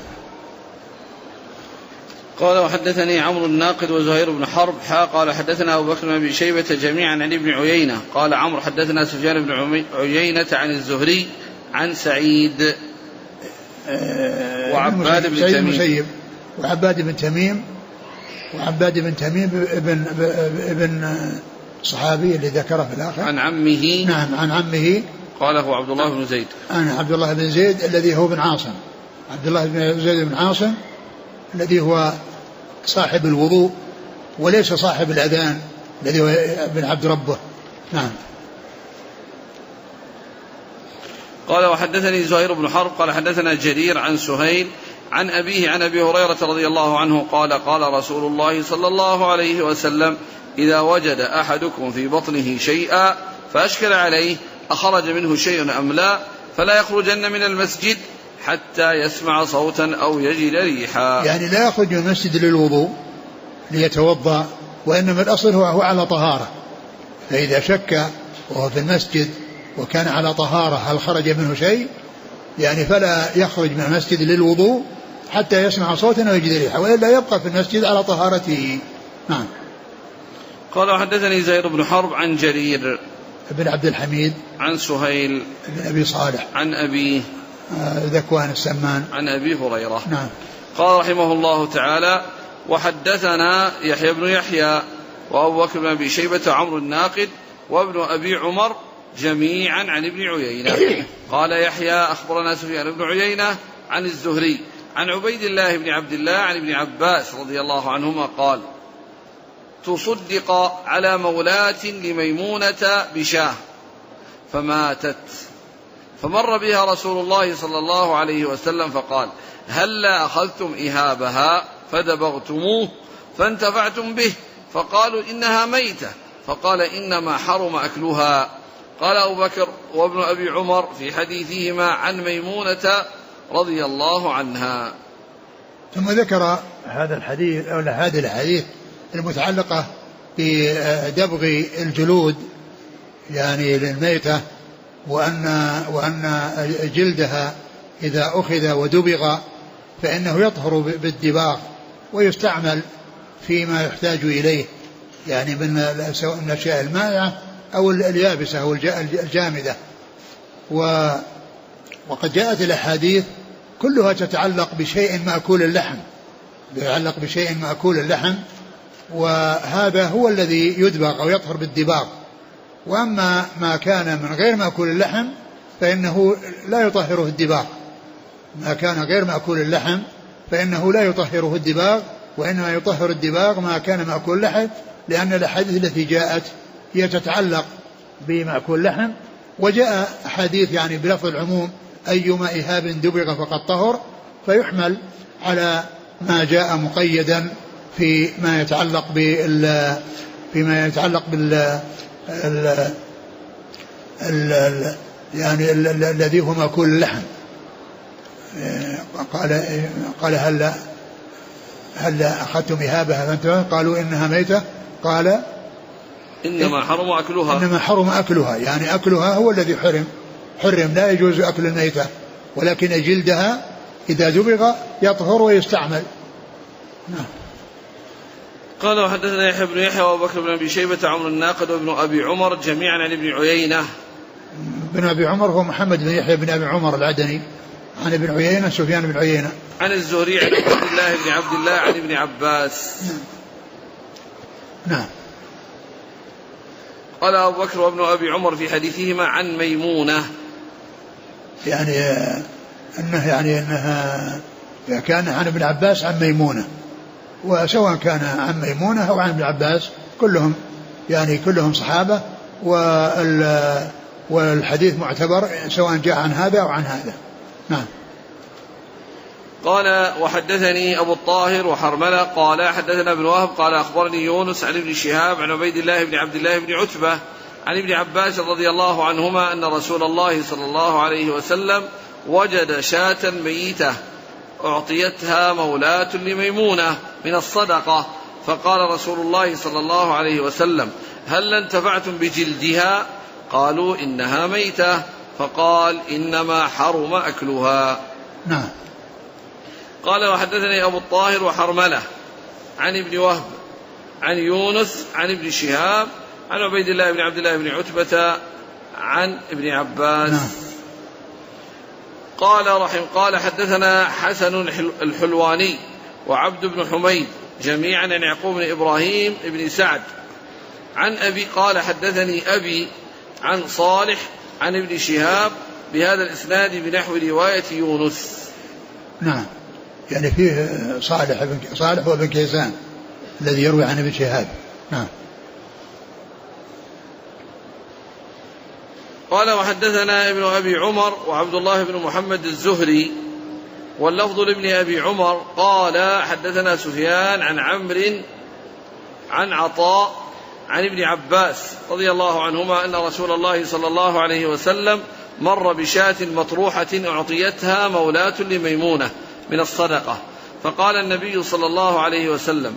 قال وحدثني عمرو الناقد وزهير بن حرب قال حدثنا أبو بكر بن أبي شيبة جميعا عن ابن عيينة قال عمرو حدثنا سفيان بن عيينة عن الزهري عن سعيد وعباد بن تميم. وعباد بن تميم وعباد بن تميم ابن صحابي اللي ذكره في الآخر عن عمه. نعم عن عمه قال هو عبد الله بن زيد. أنا عبد الله بن زيد الذي هو بن عاصم، عبد الله بن زيد بن عاصم الذي هو صاحب الوضوء وليس صاحب الأذان الذي هو ابن عبد ربه. نعم. قال وحدثني زهير بن حرب قال حدثنا جرير عن سهيل عن أبيه عن أبي هريرة رضي الله عنه قال قال رسول الله صلى الله عليه وسلم إذا وجد أحدكم في بطنه شيئا فأشكل عليه أخرج منه شيء أم لا فلا يخرجن من المسجد حتى يسمع صوتا أو يجد ريحا. يعني لا يخرج من المسجد للوضوء ليتوضأ، وإنما الأصل هو على طهارة، فإذا شك وهو في المسجد وكان على طهارة هل خرج منه شيء يعني فلا يخرج من المسجد للوضوء حتى يسمع صوتا أو يجد ريحا، وإلا يبقى في المسجد على طهارته. نعم. قال وحدثني زهير بن حرب عن جرير بن عبد الحميد عن سهيل بن أبي صالح عن أبيه ذكوان السمان عن أبي هريرة. نعم. قال رحمه الله تعالى وحدثنا يحيى بن يحيى وأبو بكر بن أبي شيبة عمرو الناقد وابن أبي عمر جميعا عن ابن عيينة. قال يحيى أخبرنا سفيان بن عيينة عن الزهري عن عبيد الله بن عبد الله عن ابن عباس رضي الله عنهما قال تصدق على مولاة لميمونة بشاه فماتت فمر بها رسول الله صلى الله عليه وسلم فقال هلا أخذتم إهابها فدبغتموه فانتفعتم به فقالوا إنها ميتة فقال إنما حرم أكلها. قال أبو بكر وابن أبي عمر في حديثهما عن ميمونة رضي الله عنها. ثم ذكر هذا الحديث أو هذه الحديث المتعلقة بدبغ الجلود يعني للميتة، وأن جلدها إذا أخذ ودبغ فإنه يطهر بالدباغ ويستعمل فيما يحتاج إليه يعني من الأشياء المائعة أو اليابسة أو الجامدة. وقد جاءت الأحاديث كلها تتعلق بشيء مأكول اللحم، يتعلق بشيء مأكول اللحم، وهذا هو الذي يدبغ أو يطهر بالدباغ. وأما ما كان من غير مأكول اللحم فإنه لا يطهره الدباغ، ما كان غير مأكول اللحم فإنه لا يطهره الدباغ، وإنما يطهر الدباغ ما كان مأكول اللحم، لأن الأحاديث التي جاءت هي تتعلق بمأكول اللحم. وجاء حديث يعني بلفظ العموم أيما إهاب دبغ فقد طهر، فيحمل على ما جاء مقيدا فيما يتعلق فيما يتعلق يعني الذي هو مأكول اللحم. قال هل أخذتم إهابها فانتم قالوا إنها ميتة قال إنما حرم أكلها، إنما حرم أكلها يعني أكلها هو الذي حرم، لا يجوز أكل الميتة، ولكن جلدها إذا دبغ يطهر ويستعمل. نعم. قال وحدثنا يحيى بن يحيى وأبو بكر بن أبي شيبة عمرو الناقد وابن أبي عمر جميعا عن ابن عيينة. بن أبي عمر هو محمد بن يحيى بن أبي عمر العدني، عن ابن عيينة سفيان بن عيينة عن الزهري عن عبد الله بن عبد الله عن ابن عباس. نعم. قال أبو بكر وابن أبي عمر في حديثهما عن ميمونة يعني أنها كان عن ابن عباس عن ميمونة، وسواء كان عن ميمونة أو عن ابن عباس كلهم صحابة، والحديث معتبر سواء جاء عن هذا أو عن هذا. نعم. قال وحدثني أبو الطاهر وحرملة قال حدثنا ابن وهب قال أخبرني يونس عن ابن شهاب عن عبيد الله بن عبد الله بن عتبة عن ابن عباس رضي الله عنهما أن رسول الله صلى الله عليه وسلم وجد شاة ميتة أعطيتها مولاة لميمونة من الصدقة، فقال رسول الله صلى الله عليه وسلم هل انتفعتم بجلدها؟ قالوا إنها ميتة، فقال إنما حرم أكلها. نعم. قال وحدثني أبو الطاهر وحرملة عن ابن وهب عن يونس عن ابن شهاب عن عبيد الله بن عبد الله بن عتبة عن ابن عباس. نعم. قال حدثنا حسن الحلواني وعبد بن حميد جميعا عن يعقوب بن إبراهيم بن سعد عن أبي قال حدثني أبي عن صالح عن ابن شهاب بهذا الإسناد بنحو رواية يونس. نعم، يعني فيه صالح وابن كيسان الذي يروي عن ابن شهاب. نعم. قال وحدثنا ابن أبي عمر وعبد الله بن محمد الزهري واللفظ لابن أبي عمر قال حدثنا سفيان عن عمرو عن عطاء عن ابن عباس رضي الله عنهما أن رسول الله صلى الله عليه وسلم مر بشاة مطروحة أعطيتها مولاة لميمونة من الصدقة، فقال النبي صلى الله عليه وسلم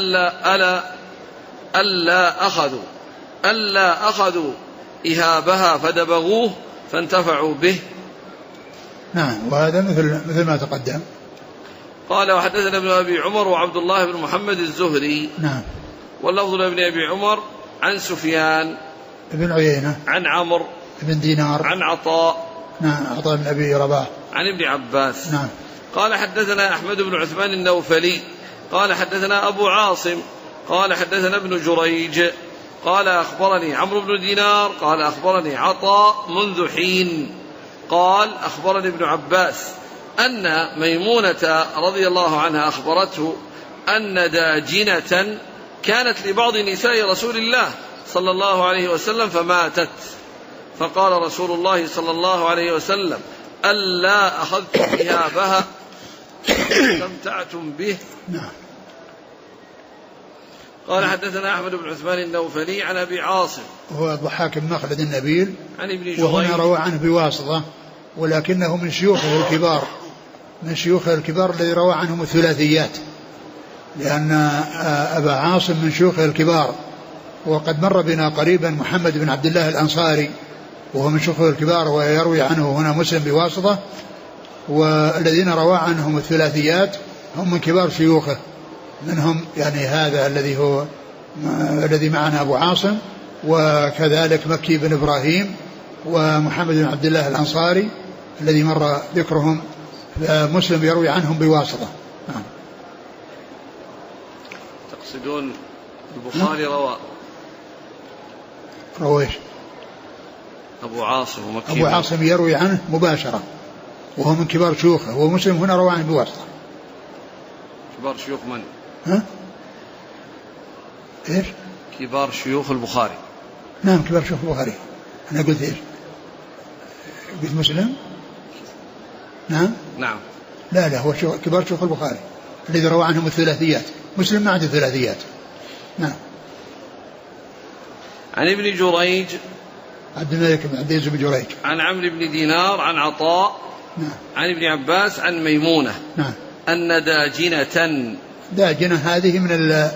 ألا أخذوا إهابها فدبغوه فانتفعوا به. نعم، وهذا مثل ما تقدم. قال وحدثنا ابن أبي عمر وعبد الله بن محمد الزهري. نعم. واللفظ لابن أبي عمر عن سفيان ابن عيينة عن عمرو بن دينار عن عطاء. نعم، عطاء بن أبي رباح عن ابن عباس. نعم. قال حدثنا أحمد بن عثمان النوفلي قال حدثنا أبو عاصم قال حدثنا ابن جريج قال أخبرني عمرو بن دينار قال أخبرني عطاء منذ حين قال أخبرني ابن عباس أن ميمونة رضي الله عنها أخبرته أن داجنة كانت لبعض نساء رسول الله صلى الله عليه وسلم فماتت، فقال رسول الله صلى الله عليه وسلم ألا أخذتم إهابها استمتعتم به. قال حدثنا أحمد بن عثمان النوفلي عن أبي عاصم هو ضحاك بن مخلد النبيل عن ابن جريج، وهنا روى عنه بواسطة ولكنه من شيوخه الكبار، من شيوخه الكبار الذي روى عنهم الثلاثيات، لأن أبا عاصم من شيوخه الكبار. وقد مر بنا قريبا محمد بن عبد الله الأنصاري وهو من شيوخه الكبار ويروي عنه هنا مسلم بواسطة، والذين روى عنهم الثلاثيات هم من كبار شيوخه، منهم يعني هذا الذي معنا أبو عاصم، وكذلك مكي بن إبراهيم ومحمد بن عبد الله الأنصاري الذي مر ذكرهم، مسلم يروي عنهم بواسطة. تقصدون البخاري روى أبو عاصم ومكي أبو عاصم يروي عنه مباشرة وهو من كبار شيوخه، ومسلم هنا روى عنه بواسطة. كبار شيوخ من؟ إيش؟ كبار شيوخ البخاري. نعم، كبار شيوخ البخاري. أنا قلت إيش؟ قلت مسلم؟ نعم. لا هو كبار شيوخ البخاري الذي روى عنهم الثلاثيات، مسلم ما عنده ثلاثيات. نعم. عن ابن جريج عبد الملك بن عبد العزيز بن جريج عن عمرو بن دينار عن عطاء. نعم. عن ابن عباس عن ميمونة. نعم. أن داجنة هذه من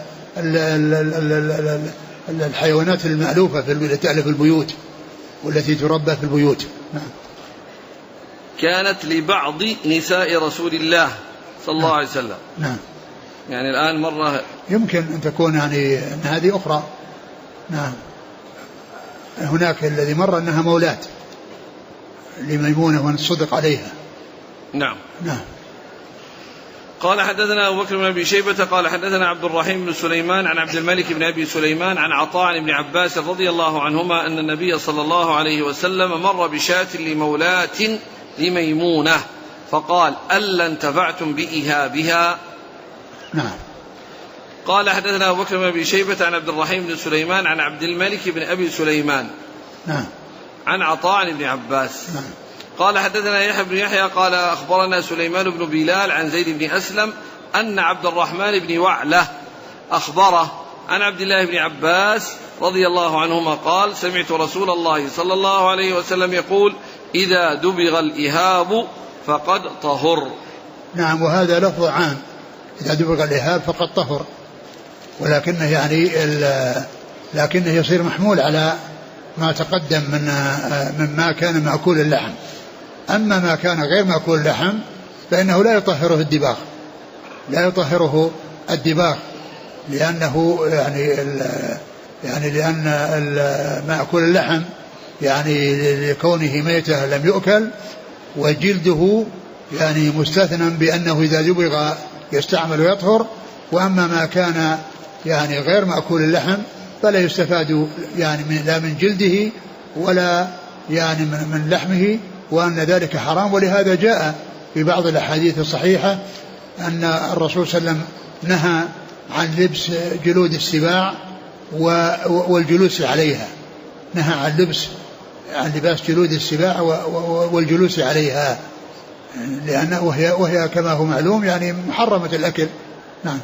الحيوانات المألوفة التي تألف البيوت والتي تربى في البيوت. نعم. كانت لبعض نساء رسول الله صلى الله عليه وسلم. نعم. يعني الآن مرة يمكن أن تكون يعني أن هذه أخرى. نعم. هناك الذي مر أنها مولاة لميمونة ونصدق عليها. نعم. نعم. قال حدثنا أبو بكر بن أبي شيبة قال حدثنا عبد الرحيم بن سليمان عن عبد الملك بن أبي سليمان عن عطاء عن ابن عباس رضي الله عنهما أن النبي صلى الله عليه وسلم مر بشاة لمولاة لميمونة فقال ألا انتفعتم بإهابها. نعم. قال حدثنا أبو بكر بن أبي شيبة عن عبد الرحيم بن سليمان عن عبد الملك بن أبي سليمان. نعم. عن عطاء عن ابن عباس. نعم. قال حدثنا يحيى بن يحيى قال أخبرنا سليمان بن بلال عن زيد بن أسلم أن عبد الرحمن بن وعلة أخبره عن عبد الله بن عباس رضي الله عنهما قال سمعت رسول الله صلى الله عليه وسلم يقول إذا دبغ الإهاب فقد طهر. نعم، وهذا لفظ عام، إذا دبغ الإهاب فقد طهر، ولكنه يعني لكنه يصير محمول على ما تقدم مما كان مأكول اللحم. أما ما كان غير مأكول اللحم فإنه لا يطهره الدباغ، لا يطهره الدباغ، لأنه يعني لأن مأكول اللحم يعني لكونه ميتة لم يؤكل، وجلده يعني مستثنى بأنه إذا دبغ يستعمل ويطهر، وأما ما كان يعني غير مأكول اللحم فلا يستفاد يعني لا من جلده ولا يعني من لحمه، وأن ذلك حرام. ولهذا جاء في بعض الأحاديث الصحيحة أن الرسول صلى الله عليه وسلم نهى عن لبس جلود السباع والجلوس عليها، نهى عن لباس جلود السباع والجلوس عليها، لأنه وهي كما هو معلوم يعني محرمة الأكل. نعم.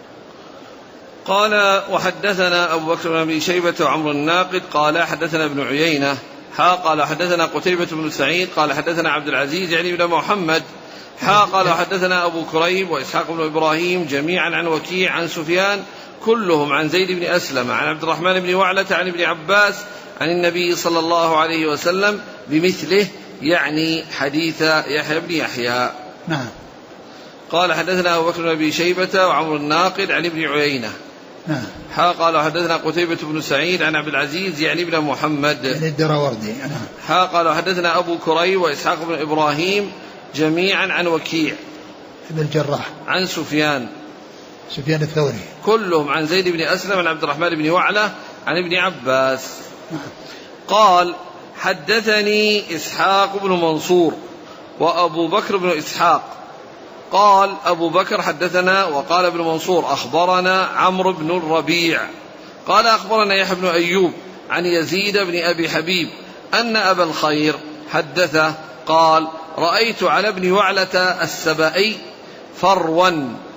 قال وحدثنا أبو بكر بن أبي شيبة وعمر الناقد قال حدثنا ابن عيينة قال حدثنا قتيبة بن سعيد قال حدثنا عبد العزيز يعني بن محمد قال حدثنا أبو كريب وإسحاق بن إبراهيم جميعا عن وكيع عن سفيان كلهم عن زيد بن أسلم عن عبد الرحمن بن وعلة عن ابن عباس عن النبي صلى الله عليه وسلم بمثله، يعني حديث يحيى بن يحيى. نعم. قال حدثنا أبو بكر بن أبي شيبة وعمر الناقد عن ابن عيينة. نعم. قال حدثنا قتيبة بن سعيد عن عبد العزيز يعني ابن محمد الدراوردي. نعم. قال حدثنا أبو كريب وإسحاق بن إبراهيم جميعا عن وكيع بن الجراح عن سفيان الثوري كلهم عن زيد بن أسلم عن عبد الرحمن بن وعلة عن ابن عباس. قال حدثني إسحاق بن منصور وأبو بكر بن إسحاق. قال أبو بكر حدثنا وقال ابن منصور أخبرنا عمرو بن الربيع قال أخبرنا يحيى بن أيوب عن يزيد بن أبي حبيب أن أبا الخير حدثه قال رأيت على ابن وعلة السبائي فروا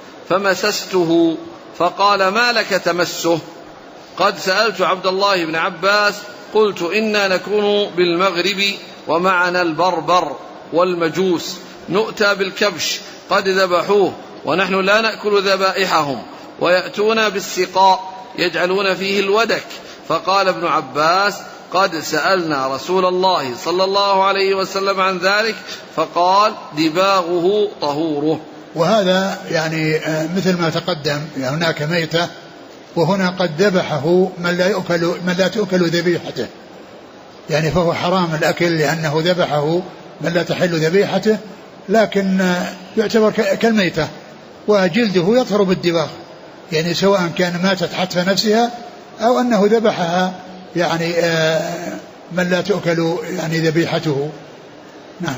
فمسسته فقال ما لك تمسه؟ قد سألت عبد الله بن عباس قلت إنا نكون بالمغرب ومعنا البربر والمجوس نؤتى بالكبش قد ذبحوه ونحن لا نأكل ذبائحهم ويأتون بالسقاء يجعلون فيه الودك. فقال ابن عباس قد سألنا رسول الله صلى الله عليه وسلم عن ذلك فقال دباغه طهوره. وهذا يعني مثل ما تقدم، يعني هناك ميتة وهنا قد ذبحه من لا تؤكل ذبيحته، يعني فهو حرام الأكل لأنه ذبحه من لا تحل ذبيحته، لكن يعتبر كالميتة وجلده يطهر بالدباغ، يعني سواء كان ماتت حتف نفسها أو أنه ذبحها يعني من لا تؤكل يعني ذبيحته. نعم.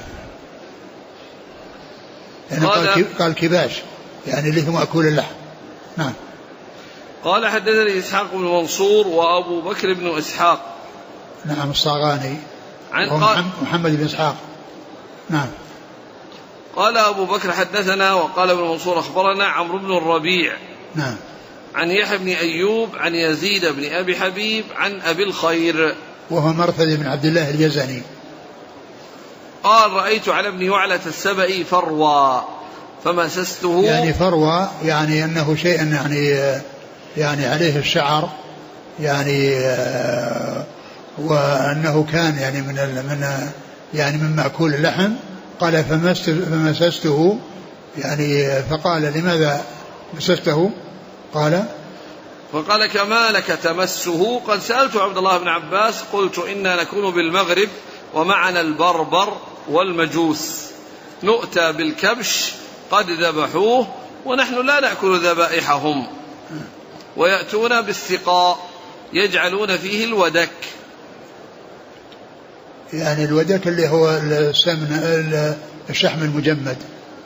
يعني قال كباش يعني اللي هو مأكول اللحم. نعم. قال حدثني إسحاق بن منصور وأبو بكر بن إسحاق. نعم الصاغاني عن محمد بن إسحاق. نعم. قال أبو بكر حدثنا وقال ابن منصور أخبرنا عمرو بن الربيع. نعم. عن يحيى بن أيوب عن يزيد بن أبي حبيب عن أبي الخير وهو مرثد بن عبد الله اليزني. قال رأيت على ابن وعلة السبئي فروا فمسسته، يعني فروا يعني أنه شيء يعني عليه الشعر يعني وأنه كان يعني من مأكول اللحم. قال فمسسته يعني فقال لماذا مسسته؟ فقال كما لك تمسه؟ قد سألت عبد الله بن عباس قلت إنا نكون بالمغرب ومعنا البربر والمجوس نؤتى بالكبش قد ذبحوه ونحن لا نأكل ذبائحهم ويأتون بالسقاء يجعلون فيه الودك. يعني الودك اللي هو السمن الشحم المجمد.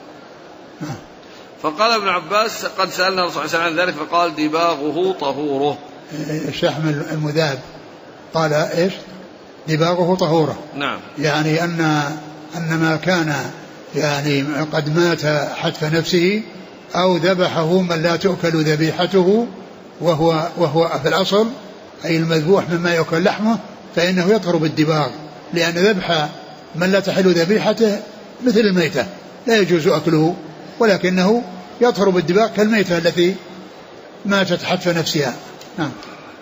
فقال ابن عباس قد سألنا الرسول صلى الله عليه وسلم عن ذلك فقال دباغه طهوره. الشحم المذاب قال ايش؟ دباغه طهوره. نعم. يعني أن ما كان يعني قد مات حتف نفسه أو ذبحه من لا تؤكل ذبيحته وهو في الأصل أي المذبوح مما يؤكل لحمه فإنه يطهر بالدباغ، لأن ذبح من لا تحل ذبيحته مثل الميتة لا يجوز أكله، ولكنه يطهر بالدباغ كالميتة التي ماتت حتف نفسها. نعم.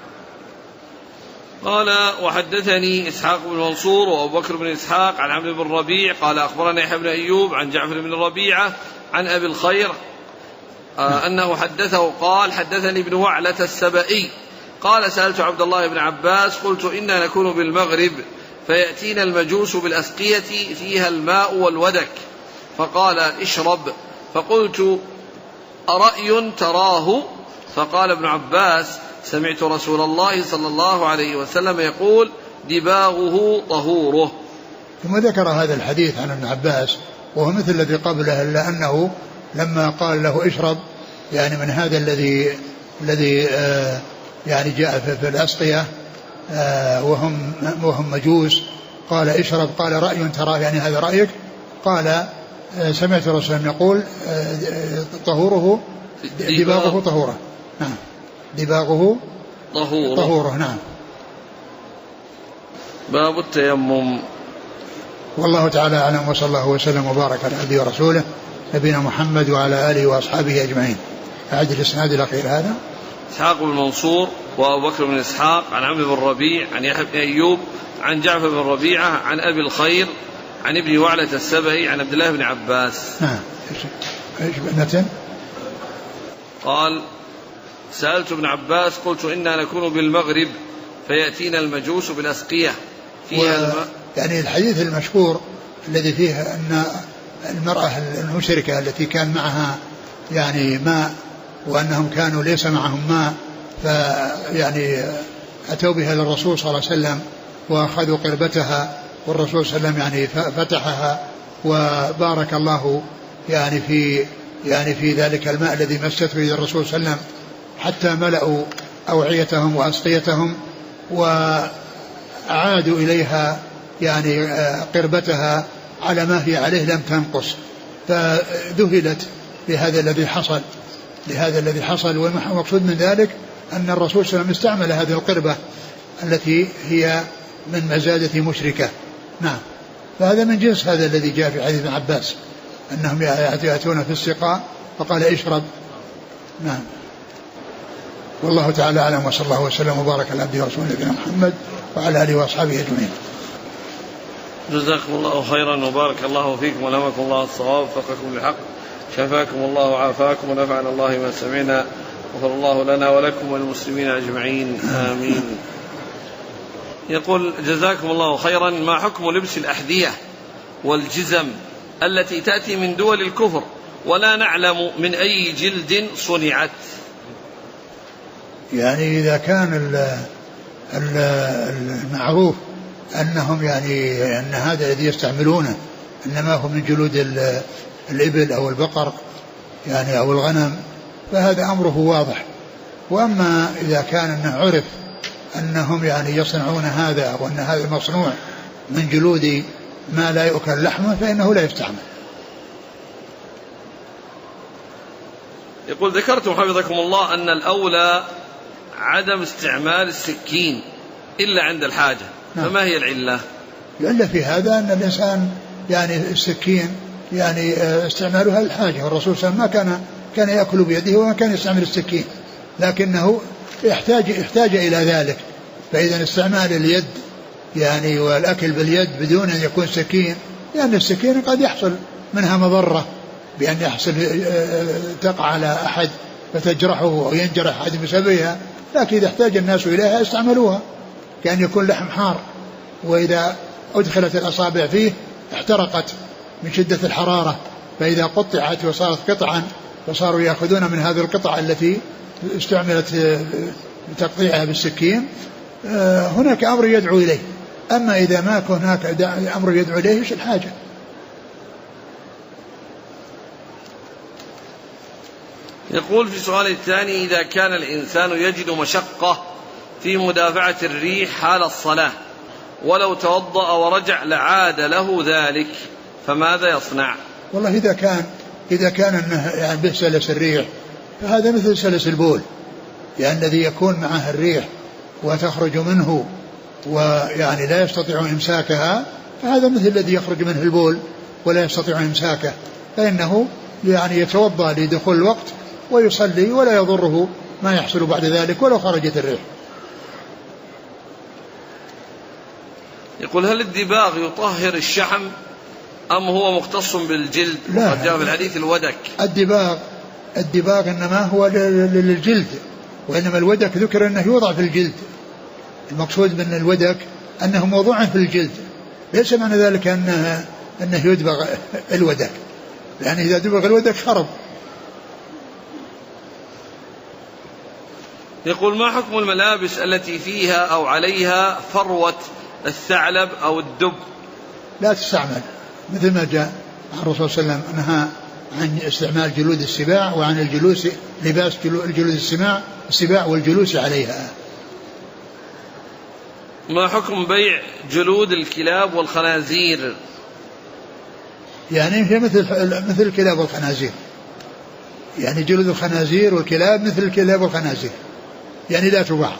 قال وحدثني إسحاق بن منصور وأبو بكر بن إسحاق عن عمرو بن الربيع قال أخبرنا يحيى بن أيوب عن جعفر بن ربيعة عن أبي الخير أنه حدثه قال حدثني ابن وعلة السبئي قال سألت عبد الله بن عباس قلت إنا نكون بالمغرب فيأتينا المجوس بالأسقية فيها الماء والودك فقال اشرب، فقلت أرأي تراه؟ فقال ابن عباس: سمعت رسول الله صلى الله عليه وسلم يقول: دباغه طهوره. ثم ذكر هذا الحديث عن ابن عباس وهو مثل الذي قبله، إلا أنه لما قال له اشرب يعني من هذا الذي يعني جاء في الأسقية وهم مجوس، قال اشرب، قال رأي تراه يعني هذا رأيك؟ قال سمعت رسول الله يقول طهوره دباغه طهوره. نعم، دباغه طهوره. نعم. باب التيمم. والله تعالى أعلم، وصلى الله وسلم وبارك على عبده ورسوله نبينا محمد وعلى آله وأصحابه أجمعين. أعد الإسناد الأخير هذا: إسحاق بن منصور وأبو بكر بن إسحاق عن عمرو بن ربيع عن يحيى بن أيوب عن جعفر بن ربيعة عن أبي الخير عن ابن وعلة السبعي عن عبد الله بن عباس. نعم. ايش بنتن؟ قال: سألت ابن عباس قلت: إنا نكون بالمغرب فيأتينا المجوس بالأسقية فيها الماء. يعني الحديث المشهور الذي فيه أن المرأة المشركة التي كان معها يعني ماء وأنهم كانوا ليس معهم ماء، فيعني أتوا بها للرسول صلى الله عليه وسلم وأخذوا قربتها، والرسول صلى الله عليه وسلم يعني فتحها وبارك الله يعني في ذلك الماء الذي مسته إلى الرسول صلى الله عليه وسلم حتى ملأوا أوعيتهم وأسقيتهم، وعادوا إليها يعني قربتها على ما هي عليه لم تنقص، فذهلت لهذا الذي حصل. والمقصود من ذلك أن الرسول صلى الله عليه وسلم استعمل هذه القربة التي هي من مزادة مشركة. نعم. فهذا من جنس هذا الذي جاء في حديث ابن عباس أنهم يأتون في السقاء فقال اشرب. نعم. والله تعالى أعلم، وصلى الله وسلم وبارك على عبده ورسوله نبينا محمد وعلى آله وأصحابه أجمعين. جزاكم الله خيرا وبارك الله فيكم ولهمكم الله الصواب وفقكم للحق، شفاكم الله وعافاكم ونفعنا الله ما سمعنا، غفر الله لنا ولكم وللمسلمين أجمعين، آمين. يقول: جزاكم الله خيرا، ما حكم لبس الأحذية والجزم التي تأتي من دول الكفر ولا نعلم من أي جلد صنعت؟ يعني إذا كان المعروف أنهم يعني أن هذا الذي يستعملونه إنما هو من جلود الإبل أو البقر يعني أو الغنم، فهذا أمره واضح. وأما إذا كان أنه عرف أنهم يعني يصنعون هذا وأن هذا مصنوع من جلود ما لا يؤكل لحمه فإنه لا يستعمل. يقول: ذكرتم حفظكم الله أن الأولى عدم استعمال السكين إلا عند الحاجة. نعم. فما هي العلة؟ العلة في هذا أن الإنسان يعني السكين يعني استعمالها الحاجة، والرسول صلى الله عليه وسلم ما كان يأكل بيده وما كان يستعمل السكين، لكنه احتاج إلى ذلك. فإذا استعمال اليد يعني والأكل باليد بدون أن يكون سكين، لأن السكين قد يحصل منها مضرة بأن يحصل تقع على أحد فتجرحه أو ينجرح أحد بسببها، لكن إذا احتاج الناس إليها استعملوها، كأن يكون لحم حار وإذا أدخلت الأصابع فيه احترقت من شدة الحرارة، فإذا قطعت وصارت قطعا وصاروا يأخذون من هذه القطعة التي استعملت تقطيعها بالسكين، هناك أمر يدعو إليه. أما إذا ما كان هناك أمر يدعو إليه إيش الحاجة؟ يقول في سؤال الثاني: إذا كان الإنسان يجد مشقة في مدافعة الريح حال الصلاة ولو توضأ ورجع لعاد له ذلك، فماذا يصنع؟ والله إذا كان أنه يعني به سلس الريح فهذا مثل سلس البول، يعني الذي يكون معه الريح وتخرج منه ويعني لا يستطيع إمساكها، فهذا مثل الذي يخرج منه البول ولا يستطيع إمساكه، فإنه يعني يتوضأ لدخول الوقت ويصلي ولا يضره ما يحصل بعد ذلك ولو خرجت الريح. يقول: هل الدباغ يطهر الشحم أم هو مختص بالجلد؟ لا، قد جاء في الحديث الودك. الدباغ إنما هو للجلد، وإنما الودك ذكر أنه يوضع في الجلد. المقصود من الودك أنه موضوع في الجلد، ليس معنى ذلك أنه يدبغ الودك، لأن إذا دبغ الودك خرب. يقول: ما حكم الملابس التي فيها أو عليها فروة الثعلب أو الدب؟ لا تستعمل، مثل ما جاء عن الرسول صلى الله عليه وسلم نهى عن استعمال جلود السباع وعن الجلوس لباس جلود السباع والجلوس عليها. ما حكم بيع جلود الكلاب والخنازير؟ يعني هي مثل الكلاب والخنازير، يعني جلود الخنازير والكلاب مثل الكلاب والخنازير، يعني لا تباع.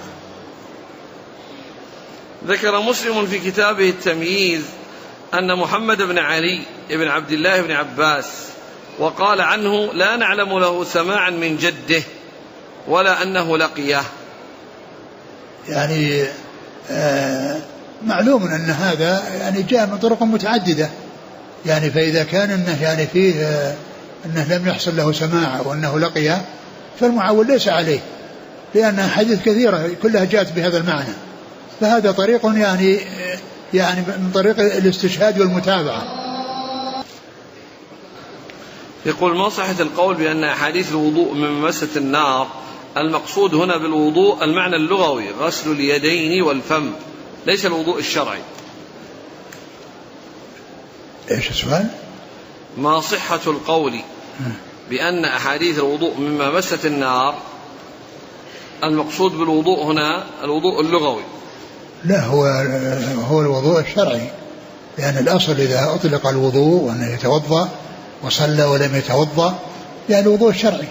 ذكر مسلم في كتابه التمييز أن محمد بن علي بن عبد الله بن عباس وقال عنه: لا نعلم له سماعا من جده ولا أنه لقيه. يعني معلوم أن هذا يعني جاء من طرق متعددة، يعني فإذا كان أنه يعني فيه أنه لم يحصل له سماع وأنه لقيه فالمعول ليس عليه، لأن حديث كثيرة كلها جاءت بهذا المعنى، فهذا طريق يعني من طريق الاستشهاد والمتابعة. يقول: ما صحة القول بأن أحاديث الوضوء من مسة النار المقصود هنا بالوضوء المعنى اللغوي غسل اليدين والفم ليس الوضوء الشرعي؟ ايش السؤال؟ ما صحة القول بأن أحاديث الوضوء مما مست النار المقصود بالوضوء هنا الوضوء اللغوي؟ لا، هو الوضوء الشرعي، لأن الأصل إذا أطلق الوضوء وأنه يتوضأ وصلى ولم يتوضأ يعني الوضوء الشرعي.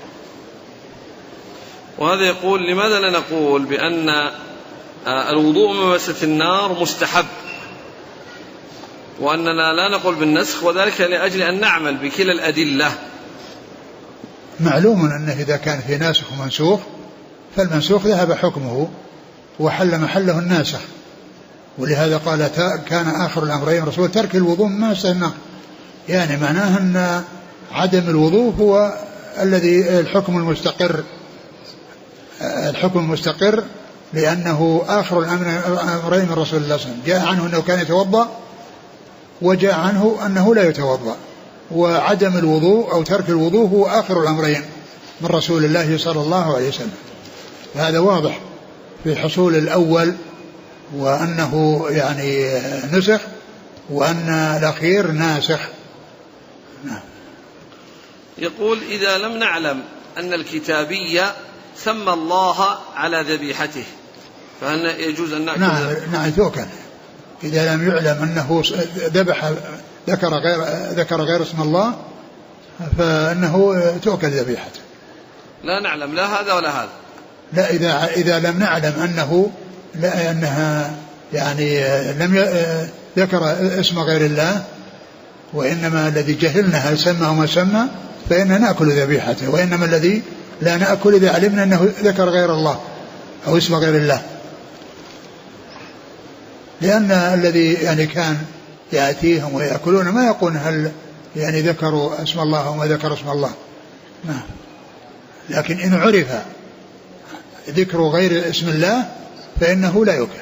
وهذا يقول: لماذا لا نقول بأن الوضوء من مسة النار مستحب وأننا لا نقول بالنسخ، وذلك لأجل أن نعمل بكلا الأدلة؟ معلوم أنه إذا كان في ناسخ ومنسوخ فالمنسوخ ذهب حكمه وحل محله الناسخ، ولهذا قال: كان آخر الأمرين رسول ترك الوضوء مما مسه النار، يعني معناه أن عدم الوضوء هو الذي الحكم المستقر لأنه آخر الأمرين من رسول الله صلى الله عليه وسلم. جاء عنه أنه كان يتوضأ وجاء عنه أنه لا يتوضأ، وعدم الوضوء أو ترك الوضوء هو آخر الأمرين من رسول الله صلى الله عليه وسلم. هذا واضح في حصول الأول وأنه يعني نسخ وأن الأخير ناسخ. يقول: إذا لم نعلم أن الكتابي سمى الله على ذبيحته فهل يجوز أن نأكل؟ نعم توكل. إذا لم يعلم أنه ذكر غير اسم الله فإنه تؤكل ذبيحته. لا نعلم لا هذا ولا هذا. لا، إذا لم نعلم أنها يعني لم ذكر اسم غير الله وإنما الذي جهلنا هل سمى أو ما سمى فإننا نأكل ذبيحته، وإنما الذي لا نأكل إذا علمنا أنه ذكر غير الله أو اسم غير الله، لأن الذي يعني كان يأتيهم ويأكلون ما يقول هل يعني ذكروا اسم الله أو ما ذكر اسم الله. نعم. لكن إن عرف ذكر غير اسم الله فإنه لا يؤكل.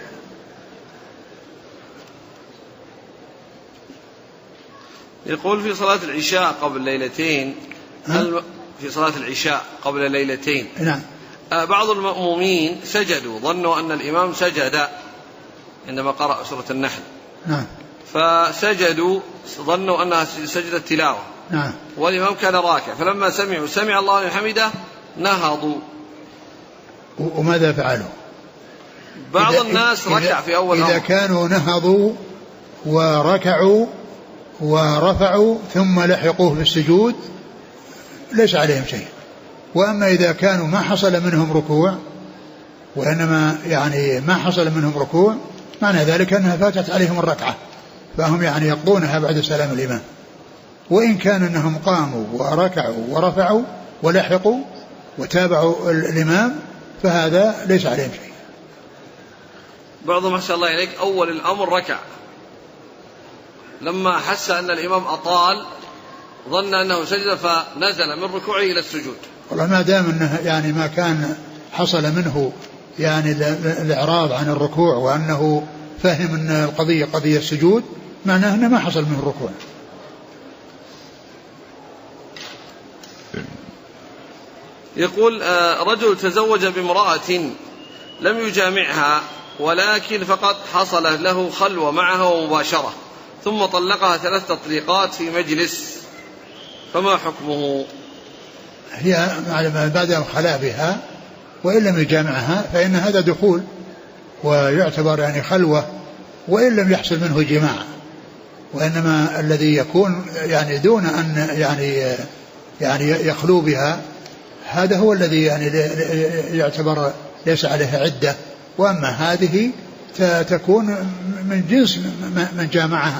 يقول: في صلاة العشاء قبل ليلتين في صلاة العشاء قبل ليلتين نعم. بعض المأمومين سجدوا، ظنوا أن الإمام سجد عندما قرأ سورة النحل. نعم. فسجدوا ظنوا أنها سجدة تلاوة. نعم. والإمام كان راكع، فلما سمعوا سمع الله لمن حمده نهضوا. وماذا فعلوا؟ بعض الناس ركع في أول إذا كانوا نهضوا وركعوا ورفعوا ثم لحقوه بالسجود ليس عليهم شيء. وأما إذا كانوا ما حصل منهم ركوع وإنما يعني ما حصل منهم ركوع معنى ذلك أنها فاتت عليهم الركعة، فهم يعني يقضونها بعد سلام الإمام. وإن كان أنهم قاموا وركعوا ورفعوا ولحقوا وتابعوا الإمام فهذا ليس عليهم شيء. بعضهم ما شاء الله إليك أول الأمر ركع، لما حس أن الإمام أطال ظن أنه سجد فنزل من ركوعه إلى السجود. والله ما دام أنه يعني ما كان حصل منه يعني الإعراض عن الركوع وأنه فهم أن القضية قضية السجود معناه أنه ما حصل منه الركوع. يقول رجل تزوج بامرأة لم يجامعها ولكن فقط حصل له خلوة معها ومباشرة، ثم طلقها 3 تطليقات في مجلس، فما حكمه؟ هي بعد الخلاء بها وإن لم يجامعها فإن هذا دخول ويعتبر يعني خلوة وإن لم يحصل منه جماع، وإنما الذي يكون يعني دون أن يعني يخلو بها هذا هو الذي يعني يعتبر ليس عليها عدة، وأما هذه تكون من جنس من جامعها،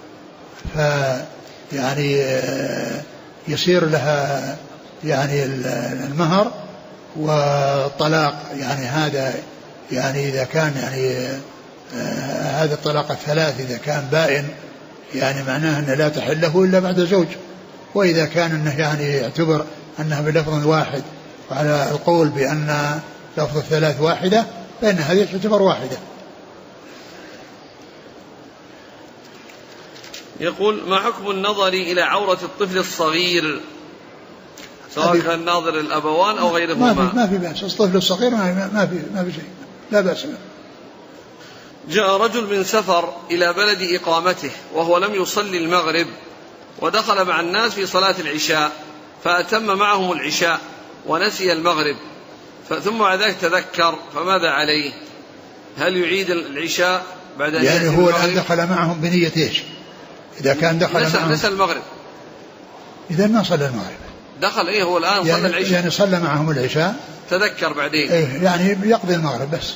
فيعني يصير لها يعني المهر والطلاق، يعني هذا يعني إذا كان يعني هذا الطلاق الثلاث إذا كان بائن يعني معناه أنه لا تحله إلا بعد زوج، وإذا كان أنه يعني يعتبر أنها بلفظ واحد وعلى القول بأن لفظ الثلاث واحدة فإن هذه تعتبر واحدة. يقول ما حكم النظر إلى عورة الطفل الصغير سواء كان ناظر الأبوان أو غيرهما؟ ما في بأس، الطفل الصغير ما في شيء، لا بأس. جاء رجل من سفر إلى بلد إقامته وهو لم يصلي المغرب ودخل مع الناس في صلاة العشاء فأتم معهم العشاء ونسي المغرب، ثم بعد ذلك تذكر، فماذا عليه؟ هل يعيد العشاء بعد أن يعني هو الآن دخل معهم بنية إيش؟ إذا كان دخل معهم نسى المغرب، إذا ما صلى المغرب دخل هو الآن يعني صلى العشاء، يعني صلى معهم العشاء تذكر بعدين يعني يقضي المغرب بس.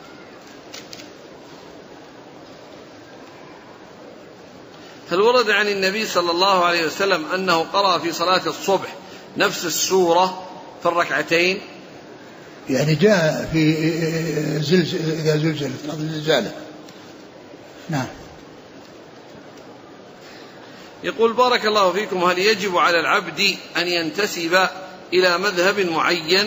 هل ورد عن النبي صلى الله عليه وسلم أنه قرأ في صلاة الصبح نفس السورة في الركعتين؟ يعني جاء في إذا زلزلت الزلزال. نعم. يقول بارك الله فيكم، هل يجب على العبد أن ينتسب إلى مذهب معين؟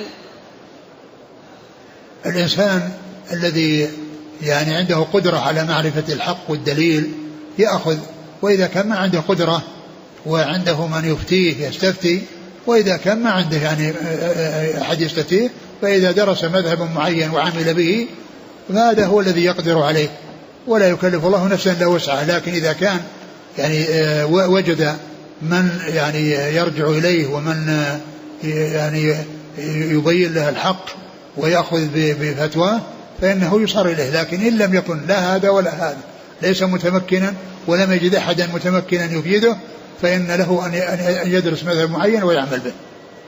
الإنسان الذي يعني عنده قدرة على معرفة الحق والدليل يأخذ، وإذا كان ما عنده قدرة وعنده من يفتيه يستفتي، وإذا كان ما عنده يعني أحد يستفتيه فإذا درس مذهب معين وعمل به فهذا هو الذي يقدر عليه، ولا يكلف الله نفسا إلا وسعها. لكن إذا كان يعني وجد من يعني يرجع إليه ومن يعني يبين له الحق ويأخذ بفتواه فإنه يصار إليه، لكن إن لم يكن لا هذا ولا هذا، ليس متمكنا ولم يجد أحدا متمكنا يفيده، فإن له أن يدرس مذهب معين ويعمل به.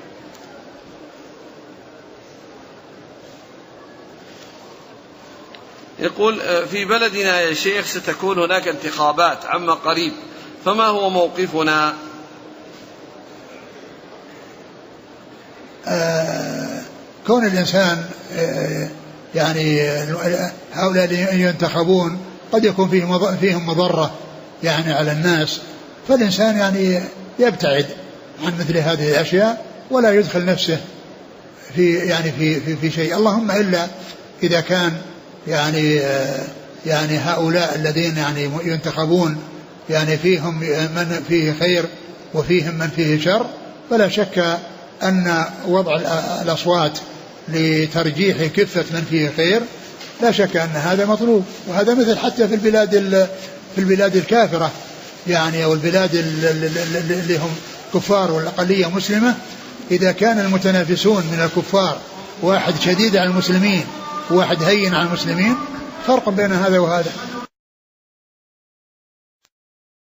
يقول في بلدنا يا شيخ ستكون هناك انتخابات عما قريب، فما هو موقفنا؟ كون الإنسان يعني هؤلاء ينتخبون قد يكون فيهم مضرة يعني على الناس، فالإنسان يعني يبتعد عن مثل هذه الأشياء ولا يدخل نفسه في شيء، اللهم إلا إذا كان يعني هؤلاء الذين يعني ينتخبون يعني فيهم من فيه خير وفيهم من فيه شر، فلا شك أن وضع الأصوات لترجيح كفة من فيه خير لا شك أن هذا مطلوب. وهذا مثل حتى في البلاد الكافرة يعني، أو البلاد اللي هم كفار والأقلية مسلمة، إذا كان المتنافسون من الكفار واحد شديد على المسلمين وواحد هين على المسلمين، فرق بين هذا وهذا.